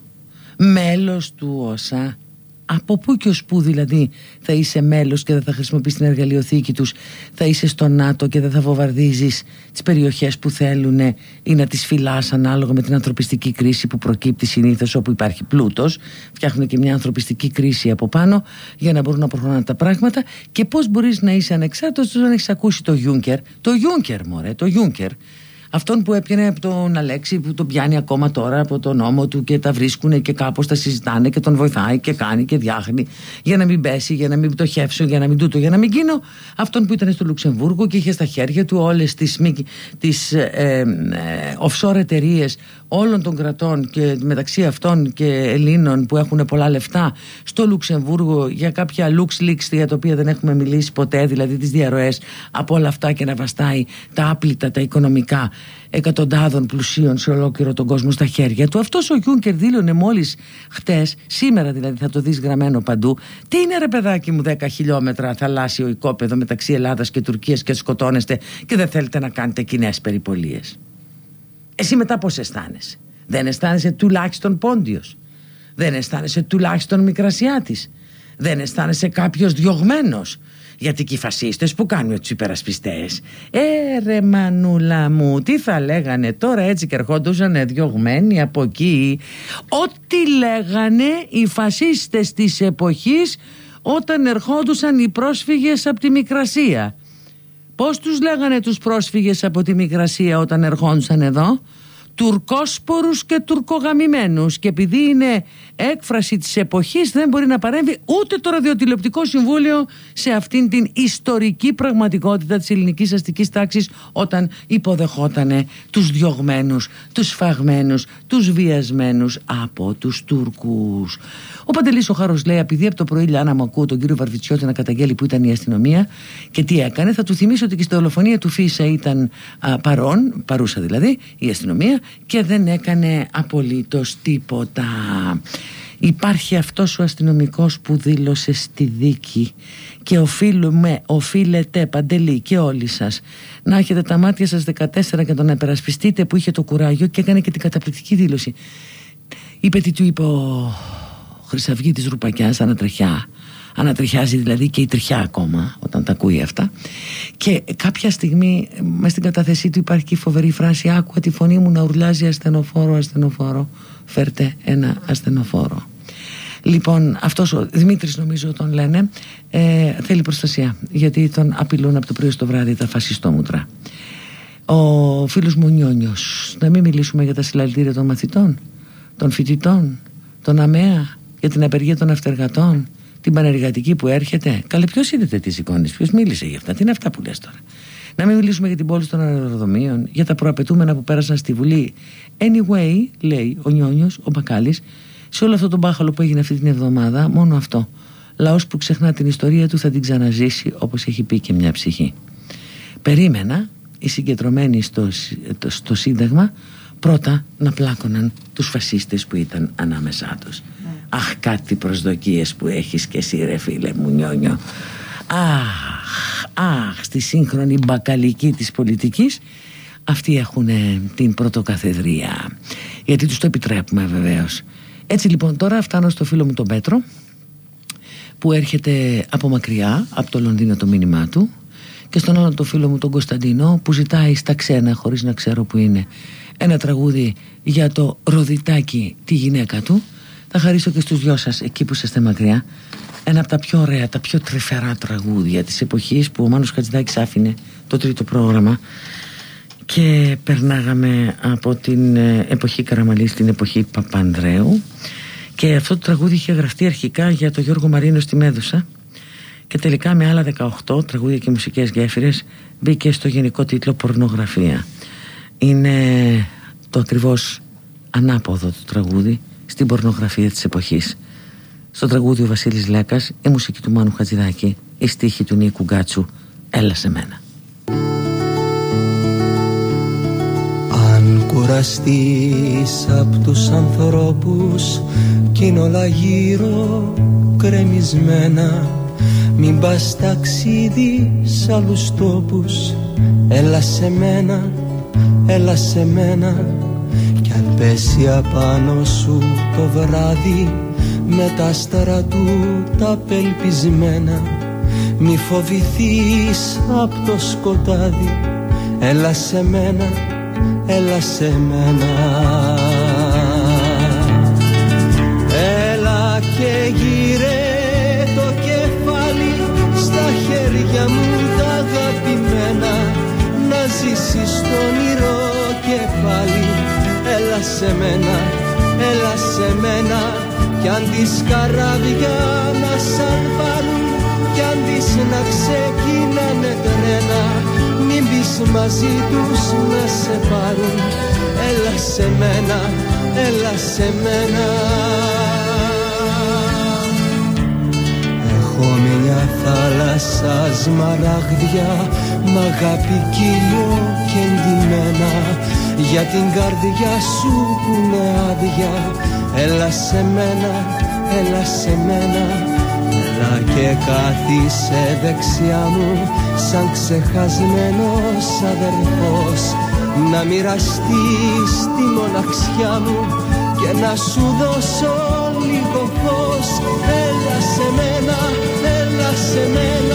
μέλος του ΟΣΑ? Από πού και ως πού δηλαδή θα είσαι μέλος και δεν θα χρησιμοποιείς την εργαλειοθήκη τους, θα είσαι στο ΝΑΤΟ και δεν θα βομβαρδίζεις τις περιοχές που θέλουν ή να τις φυλάς ανάλογα με την ανθρωπιστική κρίση που προκύπτει συνήθως όπου υπάρχει πλούτος? Φτιάχνουν και μια ανθρωπιστική κρίση από πάνω για να μπορούν να προχωράνε τα πράγματα. Και πώς μπορείς να είσαι ανεξάρτητος αν έχεις ακούσει το Juncker? Το Juncker, μωρέ, το Juncker. Αυτόν που έπιανε από τον Αλέξη, που τον πιάνει ακόμα τώρα από τον νόμο του και τα βρίσκουνε και κάπως τα συζητάνε και τον βοηθάει και κάνει και διάχνει για να μην πέσει, για να μην πτωχεύσουν, για να μην τούτο, για να μην γίνω. Αυτόν που ήταν στο Λουξεμβούργο και είχε στα χέρια του όλες τις offshore εταιρείες όλων των κρατών και μεταξύ αυτών και Ελλήνων που έχουν πολλά λεφτά στο Λουξεμβούργο για κάποια LuxLeaks για τα οποία δεν έχουμε μιλήσει ποτέ, δηλαδή τις διαρροές από όλα αυτά, και να βαστάει τα άπλυτα, τα οικονομικά εκατοντάδων πλουσίων σε ολόκληρο τον κόσμο στα χέρια του. Αυτός ο Juncker δήλωνε μόλις χτες, σήμερα δηλαδή θα το δεις γραμμένο παντού, τι είναι ρε παιδάκι μου 10 χιλιόμετρα θαλάσσιο οικόπεδο μεταξύ Ελλάδας και Τουρκίας και σκοτώνεστε και δεν θέλετε να κάνετε κοινές περιπολίες? Εσύ μετά πώς αισθάνεσαι? Δεν αισθάνεσαι τουλάχιστον Πόντιος? Δεν αισθάνεσαι τουλάχιστον Μικρασιάτης? Δεν αισθάνεσαι κάποιος διωγμένος? Γιατί και οι φασίστες που κάνουν τους υπερασπιστές, ρε μανούλα μου, τι θα λέγανε τώρα έτσι και ερχόντουσαν διωγμένοι από εκεί? Ό,τι λέγανε οι φασίστες της εποχής όταν ερχόντουσαν οι πρόσφυγες από τη Μικρασία. Πώς τους λέγανε τους πρόσφυγες από τη Μικρασία όταν ερχόντουσαν εδώ? Τουρκόσπορους και τουρκογαμημένους. Και επειδή είναι έκφραση της εποχής δεν μπορεί να παρέμβει ούτε το Ραδιοτηλεοπτικό Συμβούλιο σε αυτήν την ιστορική πραγματικότητα της ελληνικής αστικής τάξης όταν υποδεχότανε τους διωγμένους, τους σφαγμένους, τους βιασμένους από τους Τούρκους. Ο Παντελής ο Χάρος λέει: επειδή από το πρωί Λιάννα μου ακούω τον κύριο Βαρβιτσιώτη να καταγγέλει που ήταν η αστυνομία και τι έκανε, θα του θυμίσω ότι και στη δολοφονία του Φίσα ήταν παρούσα δηλαδή η αστυνομία και δεν έκανε απολύτως τίποτα. Υπάρχει αυτός ο αστυνομικός που δήλωσε στη δίκη και οφείλετε, Παντελή, και όλοι σας, να έχετε τα μάτια σας 14 και τον να υπερασπιστείτε, που είχε το κουράγιο και έκανε και την καταπληκτική δήλωση. Είπε τι του είπε ο Χρυσαυγίτης Ρουπακιάς, ανατριχιάζει δηλαδή και η τριχιά ακόμα όταν τα ακούει αυτά, και κάποια στιγμή μες στην κατάθεσή του υπάρχει και η φοβερή φράση: άκουα τη φωνή μου να ουρλάζει ασθενοφόρο, ασθενοφόρο, φέρτε ένα ασθενοφόρο. Λοιπόν, αυτός ο Δημήτρης, νομίζω τον λένε, θέλει προστασία, γιατί τον απειλούν από το πρωί στο βράδυ τα φασιστόμουτρα. Ο φίλος μου Νιόνιος, να μην μιλήσουμε για τα συλλαλητήρια των μαθητών, των φοιτητών, των ΑΜΕΑ, για την απεργία των αυτεργατών, την πανεργατική που έρχεται. Καλέ, ποιος είδε τις εικόνες, ποιος μίλησε για αυτά, τι είναι αυτά που λες τώρα? Να μην μιλήσουμε για την πόλη των αεροδρομίων, για τα προαπαιτούμενα που πέρασαν στη Βουλή. Anyway, λέει ο Νιόνιος, ο Μπακάλης, σε όλο αυτό τον μπάχαλο που έγινε αυτή την εβδομάδα, μόνο αυτό. Λαός που ξεχνά την ιστορία του θα την ξαναζήσει, όπως έχει πει και μια ψυχή. Περίμενα οι συγκεντρωμένοι στο Σύνταγμα πρώτα να πλάκωναν τους φασίστες που ήταν ανάμεσά τους. Αχ, κάτι προσδοκίες που έχεις και εσύ, ρε φίλε μου Νιόνιο. Αχ, στη σύγχρονη μπακαλική της πολιτικής αυτοί έχουν την πρωτοκαθεδρία, γιατί τους το επιτρέπουμε βεβαίως. Έτσι λοιπόν, τώρα φτάνω στο φίλο μου τον Πέτρο, που έρχεται από μακριά, από το Λονδίνο το μήνυμά του, και στον άλλο το φίλο μου τον Κωνσταντίνο, που ζητάει στα ξένα, χωρίς να ξέρω που είναι, ένα τραγούδι για το Ροδιτάκι, τη γυναίκα του. Θα χαρίσω και στους δυο σας, εκεί που είστε μακριά, ένα από τα πιο ωραία, τα πιο τρυφερά τραγούδια της εποχής που ο Μάνος Χατζηδάκης άφηνε το τρίτο πρόγραμμα και περνάγαμε από την εποχή Καραμαλή στην εποχή Παπανδρέου, και αυτό το τραγούδι είχε γραφτεί αρχικά για τον Γιώργο Μαρίνο στη Μέδουσα και τελικά με άλλα 18 τραγούδια και μουσικές γέφυρες μπήκε στο γενικό τίτλο Πορνογραφία. Είναι το ακριβώς ανάποδο το τραγούδι στην πορνογραφία της εποχής. Στο τραγούδι ο Βασίλης Λέκας, η μουσική του Μάνου Χατζηδάκη, η στίχη του Νίκου Γκάτσου. Έλα σε μένα. Αν κουραστείς απ' τους ανθρώπους κι είναι όλα γύρω κρεμισμένα, μην πας ταξίδι σ' άλλους τόπους. Έλα σε μένα, έλα σε μένα. Κι αν πέσει απάνω σου το βράδυ με τα άστερα του τα απελπισμένα, μη φοβηθείς απ' το σκοτάδι. Έλα σε μένα, έλα σε μένα. Έλα και γύρε το κεφάλι στα χέρια μου τα αγαπημένα, να ζήσεις το όνειρο και πάλι. Έλα σε μένα, έλα σε μένα. Κι αν τις καράβια να σαν πάρουν, κι αν τις να ξεκινάνε τρένα, μην πεις μαζί τους να σε πάρουν. Έλα σε μένα, έλα σε μένα. Έχω μια θάλασσα σμαράγδια, μ' αγάπη κύλιο και εντυμένα, για την καρδιά σου που είναι άδεια. Έλα σε μένα, έλα σε μένα. Έλα και κάθισε δεξιά μου σαν ξεχασμένος αδερφός, να μοιραστείς τη μοναξιά μου και να σου δώσω λίγο φως. Έλα σε μένα, έλα σε μένα.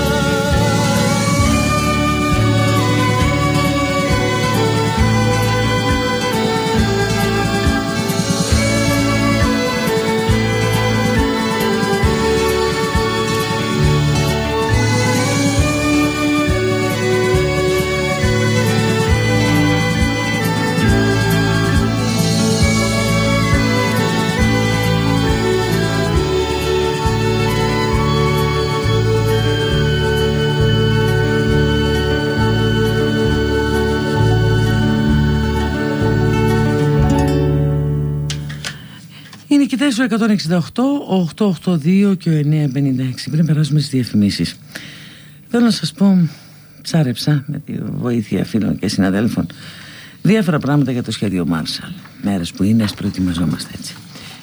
Νικητές ο 168, ο 882 και ο 956. Πριν περάσουμε στις διαφημίσεις, θέλω να σας πω, ψάρεψα με τη βοήθεια φίλων και συναδέλφων διάφορα πράγματα για το σχέδιο Μάρσαλ. Μέρες που είναι, ας προετοιμαζόμαστε έτσι.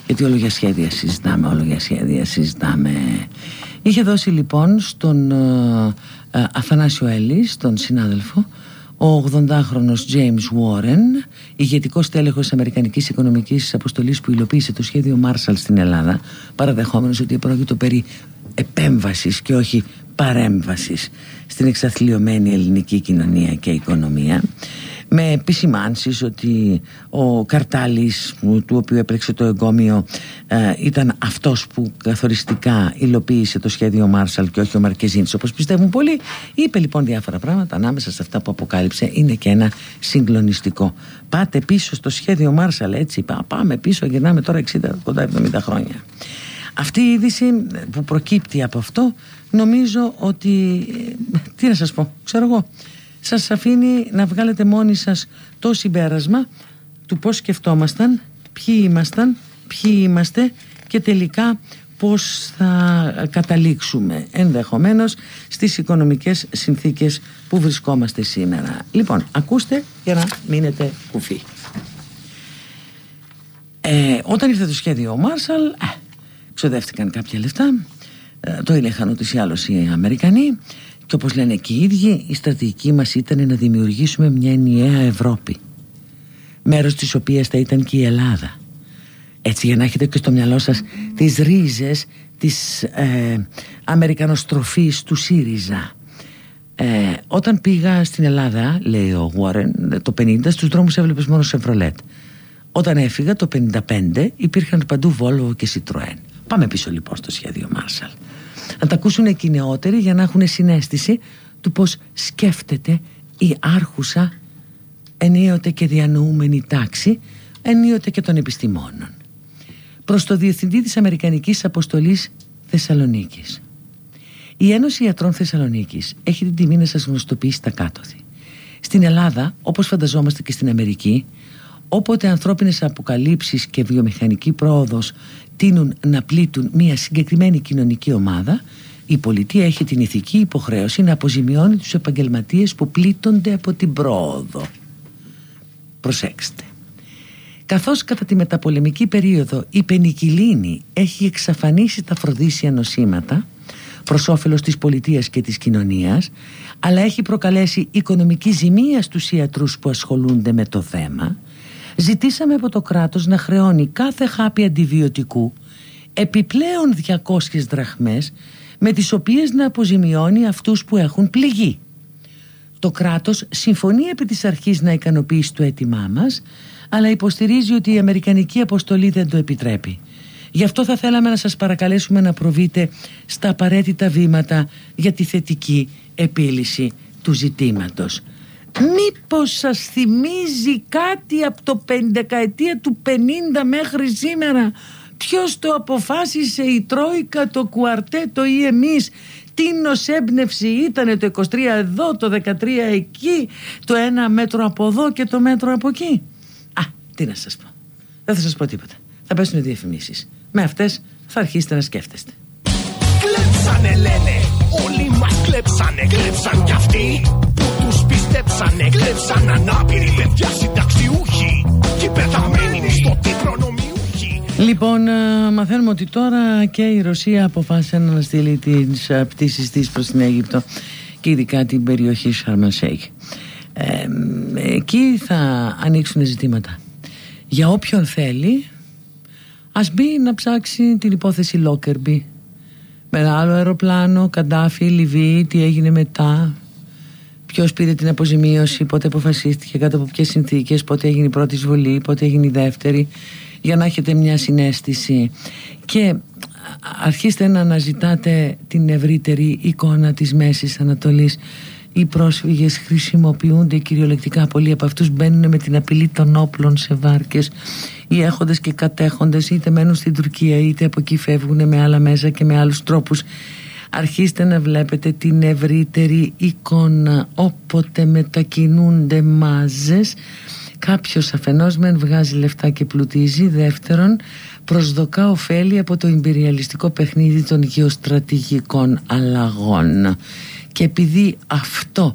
Γιατί όλο για σχέδια συζητάμε. Είχε δώσει λοιπόν στον Αθανάσιο Έλλη, τον συνάδελφο, ο 80χρονος James Warren, ηγετικός τέλεχος της Αμερικανικής Οικονομικής Αποστολής που υλοποίησε το σχέδιο Marshall στην Ελλάδα, παραδεχόμενος ότι πρόκειται περί επέμβασης και όχι παρέμβασης στην εξαθλιωμένη ελληνική κοινωνία και οικονομία, με επισημάνσεις ότι ο Καρτάλης, του οποίου έπρεξε το εγκόμιο, ήταν αυτός που καθοριστικά υλοποίησε το σχέδιο Marshall και όχι ο Μαρκεζίνης, όπως πιστεύουν πολλοί. Είπε λοιπόν διάφορα πράγματα, ανάμεσα σε αυτά που αποκάλυψε είναι και ένα συγκλονιστικό. Πάτε πίσω στο σχέδιο Marshall, έτσι, πάμε πίσω, γυρνάμε τώρα 60, κοντά 70 χρόνια. Αυτή η είδηση που προκύπτει από αυτό, νομίζω ότι, τι να σας πω, ξέρω εγώ, σας αφήνει να βγάλετε μόνοι σας το συμπέρασμα του πώς σκεφτόμασταν, ποιοι ήμασταν, ποιοι είμαστε και τελικά πώς θα καταλήξουμε ενδεχομένως στις οικονομικές συνθήκες που βρισκόμαστε σήμερα. Λοιπόν, ακούστε για να μείνετε κουφοί. Όταν ήρθε το σχέδιο Marshall, ξοδεύτηκαν κάποια λεφτά, το έλεγχαν ούτως ή άλλως οι Αμερικανοί, και όπως λένε και οι ίδιοι, η στρατηγική μας ήταν να δημιουργήσουμε μια ενιαία Ευρώπη, μέρος της οποίας θα ήταν και η Ελλάδα. Έτσι, για να έχετε και στο μυαλό σας τις ρίζες της αμερικανοστροφής του ΣΥΡΙΖΑ. Όταν πήγα στην Ελλάδα, λέει ο Warren, το 50 στους δρόμους έβλεπες μόνο Chevrolet. Όταν έφυγα το 55 υπήρχαν παντού Volvo και Citroën. Πάμε πίσω λοιπόν στο σχέδιο Marshall. Να τα ακούσουν και οι νεότεροι για να έχουν συναίσθηση του πώς σκέφτεται η άρχουσα ενίοτε και διανοούμενη τάξη, ενίοτε και των επιστημόνων. Προς το Διευθυντή της Αμερικανικής Αποστολής Θεσσαλονίκης. Η Ένωση Ιατρών Θεσσαλονίκης έχει την τιμή να σας γνωστοποιήσει τα κάτωθη. Στην Ελλάδα, όπως φανταζόμαστε και στην Αμερική, όποτε ανθρώπινες αποκαλύψεις και βιομηχανική πρόοδος τείνουν να πλήττουν μια συγκεκριμένη κοινωνική ομάδα, η πολιτεία έχει την ηθική υποχρέωση να αποζημιώνει τους επαγγελματίες που πλήττονται από την πρόοδο. Προσέξτε. Καθώς κατά τη μεταπολεμική περίοδο η πενικυλίνη έχει εξαφανίσει τα φροντίσια νοσήματα προς όφελος της πολιτείας και της κοινωνίας, αλλά έχει προκαλέσει οικονομική ζημία στους ιατρούς που ασχολούνται με το θέμα, ζητήσαμε από το κράτος να χρεώνει κάθε χάπι αντιβιωτικού επιπλέον 200 δραχμές, με τις οποίες να αποζημιώνει αυτούς που έχουν πληγεί. Το κράτος συμφωνεί επί της αρχής να ικανοποιήσει το αίτημά μας, αλλά υποστηρίζει ότι η Αμερικανική αποστολή δεν το επιτρέπει. Γι' αυτό θα θέλαμε να σας παρακαλέσουμε να προβείτε στα απαραίτητα βήματα για τη θετική επίλυση του ζητήματος. Μήπως σας θυμίζει κάτι από το δεκαετία του 50 μέχρι σήμερα? Ποιος το αποφάσισε, η Τρόικα, το κουαρτέτο ή εμείς? Τι νοσέμπνευση ήτανε το 23 εδώ, το 13 εκεί, το ένα μέτρο από εδώ και το μέτρο από εκεί? Τι να σας πω, δεν θα σας πω τίποτα. Θα πέσουν οι διαφημίσεις. Με αυτές θα αρχίσετε να σκέφτεστε. Κλέψανε λένε, όλοι μας κλέψανε. Κλέψαν κι αυτοί που τους πιστέψανε. Κλέψαν ανάπηροι παιδιά συνταξιούχοι και πεθαμένοι μισθωτοί προνομιούχοι. Λοιπόν, μαθαίνουμε ότι τώρα και η Ρωσία αποφάσισε να στείλει τις πτήσεις της προς την Αίγυπτο και ειδικά την περιοχή Σαρμ ελ Σέιχ. Εκεί θα ανοίξουν ζητήματα. Για όποιον θέλει, ας μπει να ψάξει την υπόθεση Λόκερμπι. Με ένα άλλο αεροπλάνο, Καντάφη, Λιβύη, τι έγινε μετά, ποιος πήρε την αποζημίωση, πότε αποφασίστηκε, κάτω από ποιες συνθήκες, πότε έγινε η πρώτη εισβολή, πότε έγινε η δεύτερη, για να έχετε μια συναίσθηση και αρχίστε να αναζητάτε την ευρύτερη εικόνα της Μέσης Ανατολής. Οι πρόσφυγες χρησιμοποιούνται κυριολεκτικά, πολλοί από αυτούς μπαίνουν με την απειλή των όπλων σε βάρκες, οι έχοντες και κατέχοντες είτε μένουν στην Τουρκία είτε από εκεί φεύγουν με άλλα μέσα και με άλλους τρόπους. Αρχίστε να βλέπετε την ευρύτερη εικόνα. Όποτε μετακινούνται μάζες, κάποιος αφενός μεν βγάζει λεφτά και πλουτίζει, δεύτερον προσδοκά ωφέλη από το ιμπεριαλιστικό παιχνίδι των γεωστρατηγικών αλλαγών. Και επειδή αυτό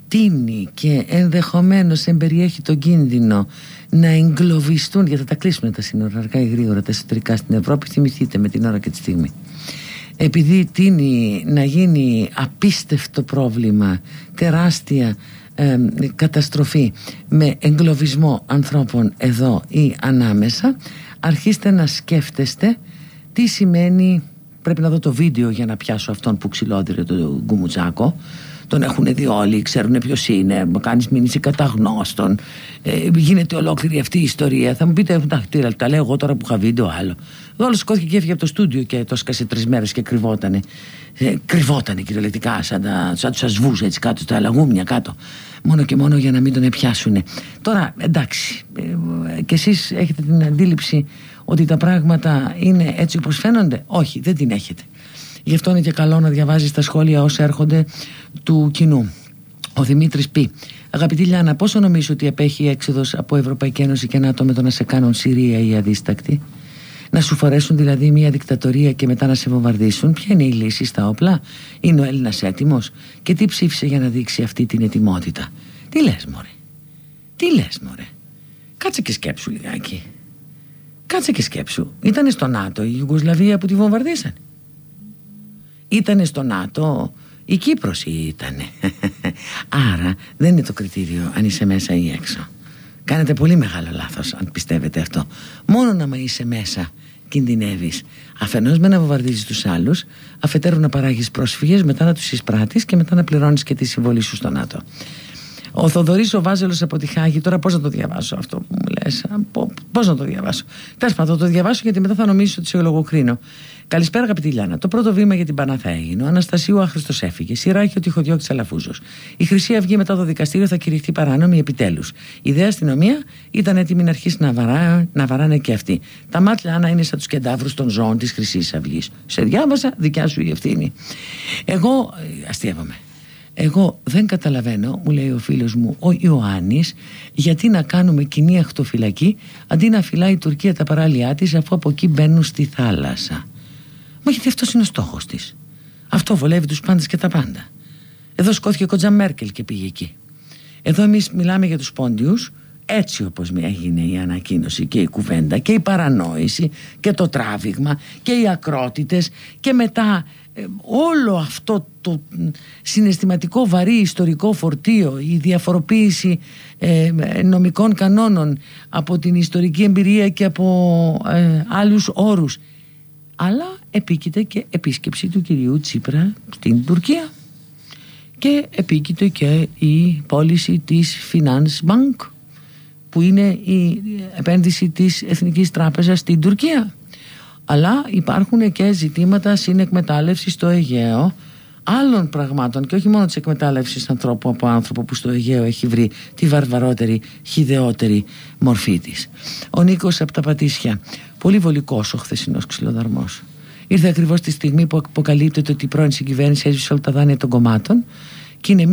τίνει και ενδεχομένως εμπεριέχει τον κίνδυνο να εγκλωβιστούν, γιατί θα τα κλείσουν τα σύνορα αργά ή γρήγορα τα εσωτερικά στην Ευρώπη, θυμηθείτε με την ώρα και τη στιγμή, επειδή τίνει να γίνει απίστευτο πρόβλημα, τεράστια καταστροφή με εγκλωβισμό ανθρώπων εδώ ή ανάμεσα, αρχίστε να σκέφτεστε τι σημαίνει. Πρέπει να δω το βίντεο για να πιάσω αυτόν που ξυλόδηρε τον Γκουμουτζάκο. Τον έχουν δει όλοι, ξέρουν ποιος είναι, κάνεις μήνυση κατά γνώστων, γίνεται ολόκληρη αυτή η ιστορία. Θα μου πείτε, τα λέω εγώ τώρα που είχα βίντεο άλλο. Όλο σηκώθηκε και έφυγε από το στούντιο και το σκάσε 3 μέρες και κρυβότανε. Κρυβότανε κυριολεκτικά, σαν τους ασβούς έτσι κάτω, στα λαγούμια κάτω. Μόνο και μόνο για να μην τον πιάσουνε. Τώρα, εντάξει, και εσείς έχετε την αντίληψη ότι τα πράγματα είναι έτσι όπως φαίνονται? Όχι, δεν την έχετε. Γι' αυτό είναι και καλό να διαβάζεις τα σχόλια όσα έρχονται του κοινού. Ο Δημήτρης πει: αγαπητή Λιάννα, πόσο νομίζεις ότι απέχει η έξοδος από Ευρωπαϊκή Ένωση και ΝΑΤΟ με το να σε κάνουν Συρία ή αδίστακτη? Να σου φορέσουν δηλαδή μια δικτατορία και μετά να σε βομβαρδίσουν? Ποια είναι η λύση στα όπλα? Είναι ο Έλληνας έτοιμος? Και τι ψήφισε για να δείξει αυτή την ετοιμότητα? Τι λες μωρέ? Τι λες μωρέ? Κάτσε και σκέψου λιγάκι. Κάτσε και σκέψου. Ήτανε στο ΝΑΤΟ η Ιουγκοσλαβία που τη βομβαρδίσανε? Ήτανε στο ΝΑΤΟ η Κύπρος ήτανε? Άρα δεν είναι το κριτήριο αν είσαι μέσα ή έξω. Κάνετε πολύ μεγάλο λάθος αν πιστεύετε αυτό. Μόνο να είσαι μέσα κινδυνεύεις. Αφενός με να βομβαρδίζεις τους άλλους, αφετέρου να παράγεις πρόσφυγες, μετά να τους εισπράττεις και μετά να πληρώνεις και τη συμβολή σου στο ΝΑΤΟ. Ο Θοδωρής ο Βάζελος από τη Χάγη, τώρα πώς να το διαβάσω αυτό που μου λες? Πώς να το διαβάσω? Τέλος πάντων, θα το διαβάσω γιατί μετά θα νομίζεις ότι σε λογοκρίνω. Καλησπέρα αγαπητή Λιάννα. Το πρώτο βήμα για την Πανά θα έγινε. Ο Αναστασίου άχρηστος έφυγε. Σειρά έχει ο τυχοδιώκτης Αλαφούζος. Η Χρυσή Αυγή μετά το δικαστήριο θα κηρυχθεί παράνομη επιτέλους. Η ιδέα αστυνομία ήταν έτοιμη να αρχίσει να βαράνε και αυτοί. Τα μάτια Άννα είναι σαν τους κεντάβρους των ζώων της Χρυσής Αυγής. Σε διάβασα, δικιά σου η ευθύνη. Εγώ αστείευομαι. Εγώ δεν καταλαβαίνω, μου λέει ο φίλος μου ο Ιωάννης, γιατί να κάνουμε κοινή ακτοφυλακή αντί να φυλάει η Τουρκία τα παράλια της, αφού από εκεί μπαίνουν στη θάλασσα. Μα γιατί αυτός είναι ο στόχος της. Αυτό βολεύει τους πάντες και τα πάντα. Εδώ σκόθηκε η Κότζα Μέρκελ και πήγε εκεί. Εδώ εμείς μιλάμε για τους πόντιους, έτσι όπως έγινε η ανακοίνωση και η κουβέντα και η παρανόηση και το τράβηγμα και οι ακρότητες και μετά όλο αυτό το συναισθηματικό βαρύ ιστορικό φορτίο, η διαφοροποίηση νομικών κανόνων από την ιστορική εμπειρία και από άλλους όρους. Αλλά επίκειται και επίσκεψη του κυρίου Τσίπρα στην Τουρκία και επίκειται και η πώληση της Finance Bank, που είναι η επένδυση της Εθνικής Τράπεζας στην Τουρκία. Αλλά υπάρχουν και ζητήματα συνεκμετάλλευσης στο Αιγαίο άλλων πραγμάτων και όχι μόνο της εκμετάλλευσης ανθρώπου από άνθρωπο που στο Αιγαίο έχει βρει τη βαρβαρότερη, χυδαιότερη μορφή της. Ο Νίκος από τα Πατήσια: πολύ βολικός ο χθεσινός ξυλοδαρμός. Ήρθε ακριβώς τη στιγμή που αποκαλύπτεται ότι η πρώην συγκυβέρνηση έσβησε όλα τα δάνεια των κομμάτων και είναι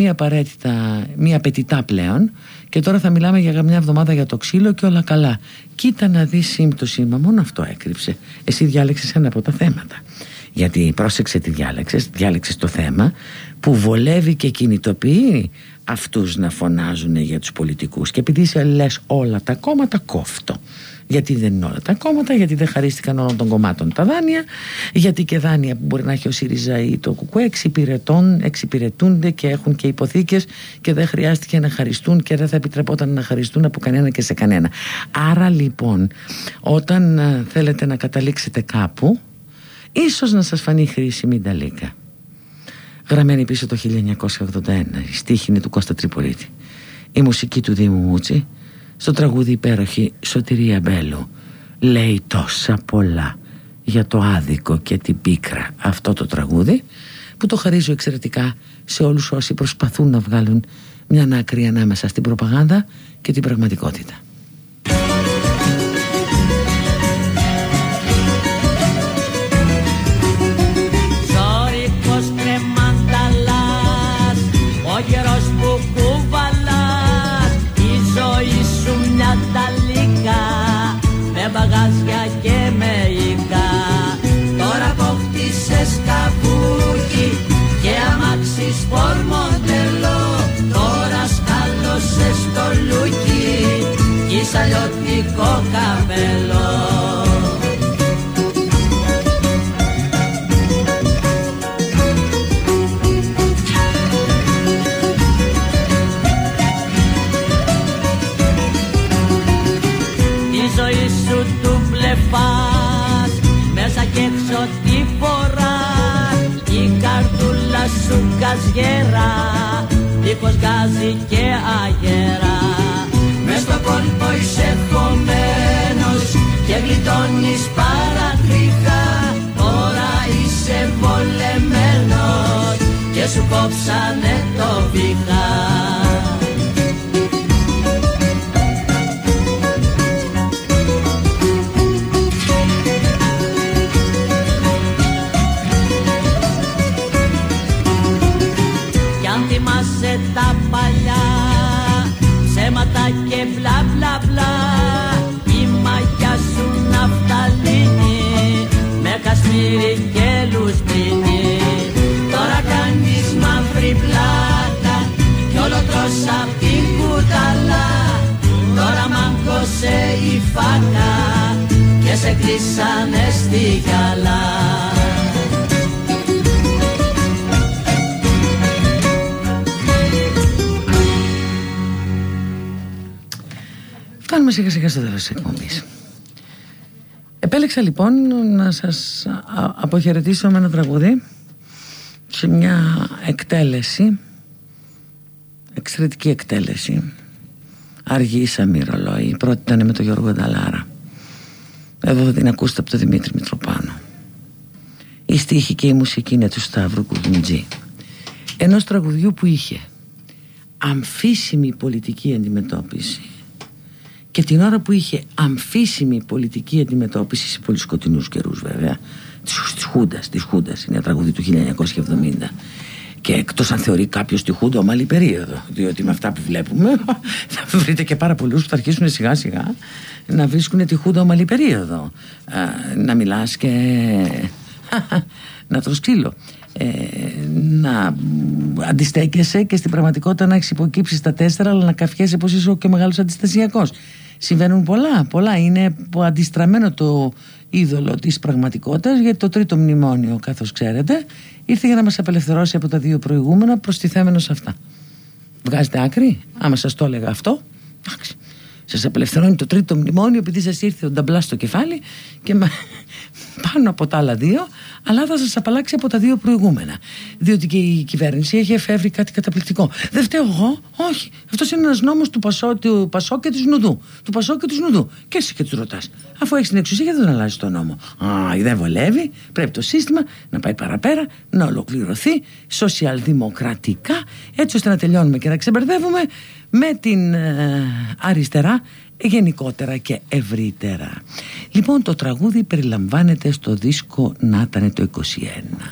μία απαιτητά πλέον, και τώρα θα μιλάμε για μια εβδομάδα για το ξύλο και όλα καλά. Κοίτα να δεις σύμπτωση, μα μόνο αυτό έκρυψε. Εσύ διάλεξες ένα από τα θέματα. Γιατί πρόσεξε τι διάλεξες το θέμα που βολεύει και κινητοποιεί αυτούς να φωνάζουν για τους πολιτικούς. Και επειδή σε λες όλα τα κόμματα, κόφτω. Γιατί δεν είναι όλα τα κόμματα, γιατί δεν χαρίστηκαν όλων των κομμάτων τα δάνεια, γιατί και δάνεια που μπορεί να έχει ο ΣΥΡΙΖΑ ή το ΚΚΕ εξυπηρετούνται και έχουν και υποθήκες και δεν χρειάστηκε να χαριστούν και δεν θα επιτρεπόταν να χαριστούν από κανένα και σε κανένα. Άρα λοιπόν, όταν θέλετε να καταλήξετε κάπου, ίσως να σας φανεί χρήσιμη η Νταλίκα. Γραμμένη πίσω το 1981, η στίχη είναι του Κώστα Τρυπολίτη, η μουσική του Δήμου Μούτσι. Στο τραγούδι υπέροχη Σωτηρία Μπέλου λέει τόσα πολλά για το άδικο και την πίκρα αυτό το τραγούδι, που το χαρίζω εξαιρετικά σε όλους όσοι προσπαθούν να βγάλουν μια άκρη ανάμεσα στην προπαγάνδα και την πραγματικότητα. Ζώρικος κρεμάνταλας, ο καιρός που κουβαλάς, η ζωή σου μια ταλίκα, με μπαγάζια και με οικά. Τώρα αποκτήσες καβούκι και αμάξι σπορ μοντελό, τώρα γκαζιέρα, δίχως γκάζι και αγέρα. Μες στο κόλπο είσαι χωμένος και γλιτώνεις παρατρίχα. Τώρα είσαι βολεμένος και σου κόψανε το βήχα. Τα παλιά ψέματα και μπλα μπλα μπλα, η μαγιά σου ναυταλίνη με κασμίρι και λουστρίνη. Τώρα κάνεις μαύρη πλάτα κι όλο τρως απ' την κουταλά. Τώρα μάγκωσε η φάκα και σε κλείσανε στη γυαλά. Φτάνουμε σιγά σιγά στο τέλος της εκπομπής. Επέλεξα λοιπόν να σας αποχαιρετήσω με ένα τραγούδι σε μια εκτέλεση, εξαιρετική εκτέλεση, αργή σαν μυρολόι. Η πρώτη ήταν με τον Γιώργο Νταλάρα. Εδώ θα την ακούσετε από τον Δημήτρη Μητροπάνο. Η στίχη και η μουσική είναι του Σταύρου Κουγουντζή, ενός τραγουδιού που είχε αμφίσιμη πολιτική αντιμετώπιση. Και την ώρα που είχε αμφίσιμη πολιτική αντιμετώπιση σε πολύ σκοτεινούς καιρούς, βέβαια, της Χούντας, είναι ένα τραγούδι του 1970. Και εκτός αν θεωρεί κάποιος τη Χούντα ομαλή περίοδο, διότι με αυτά που βλέπουμε θα βρείτε και πάρα πολλούς που θα αρχίσουν σιγά σιγά να βρίσκουν τη Χούντα ομαλή περίοδο. Να μιλάς και να τρως ξύλο. Να αντιστέκεσαι και στην πραγματικότητα να έχεις υποκύψει στα 4, αλλά να καφιέσαι πως είσαι και ο μεγάλος αντιστασιακός. Συμβαίνουν πολλά. Είναι αντιστραμμένο το είδωλο της πραγματικότητας, γιατί το τρίτο μνημόνιο, καθώς ξέρετε, ήρθε για να μας απελευθερώσει από τα δύο προηγούμενα, προστιθέμενο σε αυτά. Βγάζετε άκρη, άμα σας το έλεγα αυτό, σας απελευθερώνει το τρίτο μνημόνιο επειδή σας ήρθε ο νταμπλά στο κεφάλι και πάνω από τα άλλα δύο, αλλά θα σας απαλλάξει από τα δύο προηγούμενα. Διότι και η κυβέρνηση έχει εφεύρει κάτι καταπληκτικό. Δεν φταίω εγώ, όχι. Αυτός είναι ένας νόμος του Πασό και της Νουδού. Του Πασό και της Νουδού. Και εσύ και τους ρωτάς. Αφού έχεις την εξουσία, γιατί δεν αλλάζεις τον νόμο? Δεν βολεύει. Πρέπει το σύστημα να πάει παραπέρα, να ολοκληρωθεί σοσιαλδημοκρατικά, έτσι ώστε να τελειώνουμε και να ξεμπερδεύουμε με την αριστερά γενικότερα και ευρύτερα. Λοιπόν, το τραγούδι περιλαμβάνεται στο δίσκο «Να ήτανε το 21».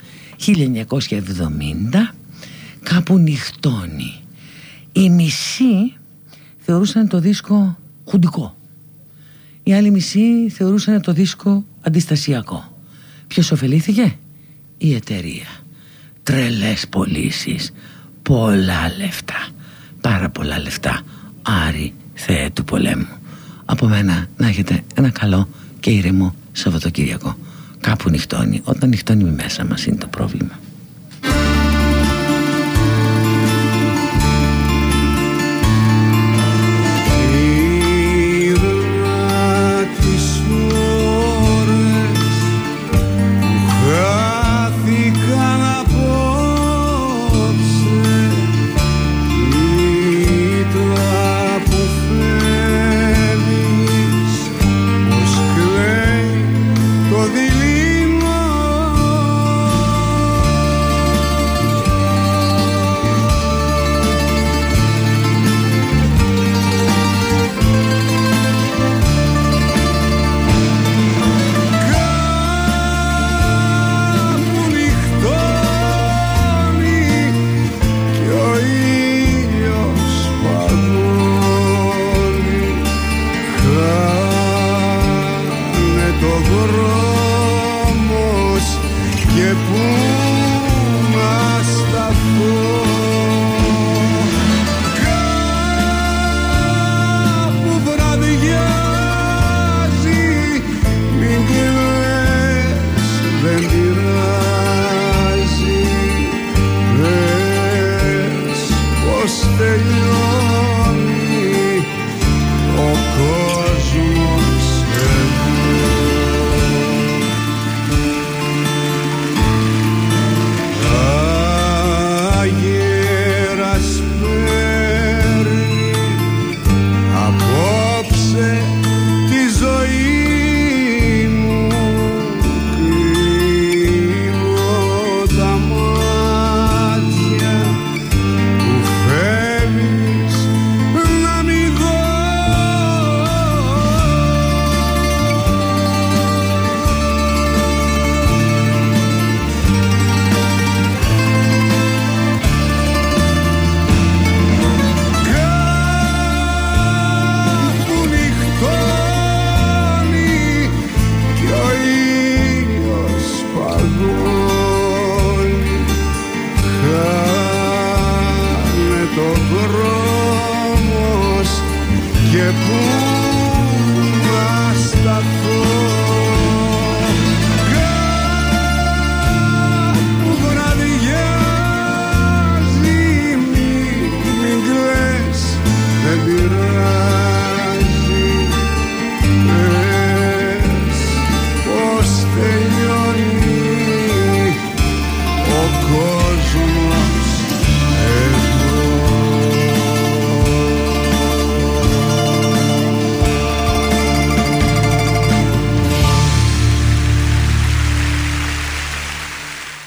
1970, κάπου νυχτώνει. Οι μισοί θεωρούσαν το δίσκο χουντικό. Οι άλλοι μισοί θεωρούσαν το δίσκο αντιστασιακό. Ποιος ωφελήθηκε? Η εταιρεία. Τρελές πωλήσεις, πολλά λεφτά, πάρα πολλά λεφτά. Άρη Θεέ του πολέμου. Από μένα να έχετε ένα καλό και ήρεμο Σαββατοκύριακο. Κάπου νυχτώνει. Όταν νυχτώνει μέσα μας είναι το πρόβλημα. πού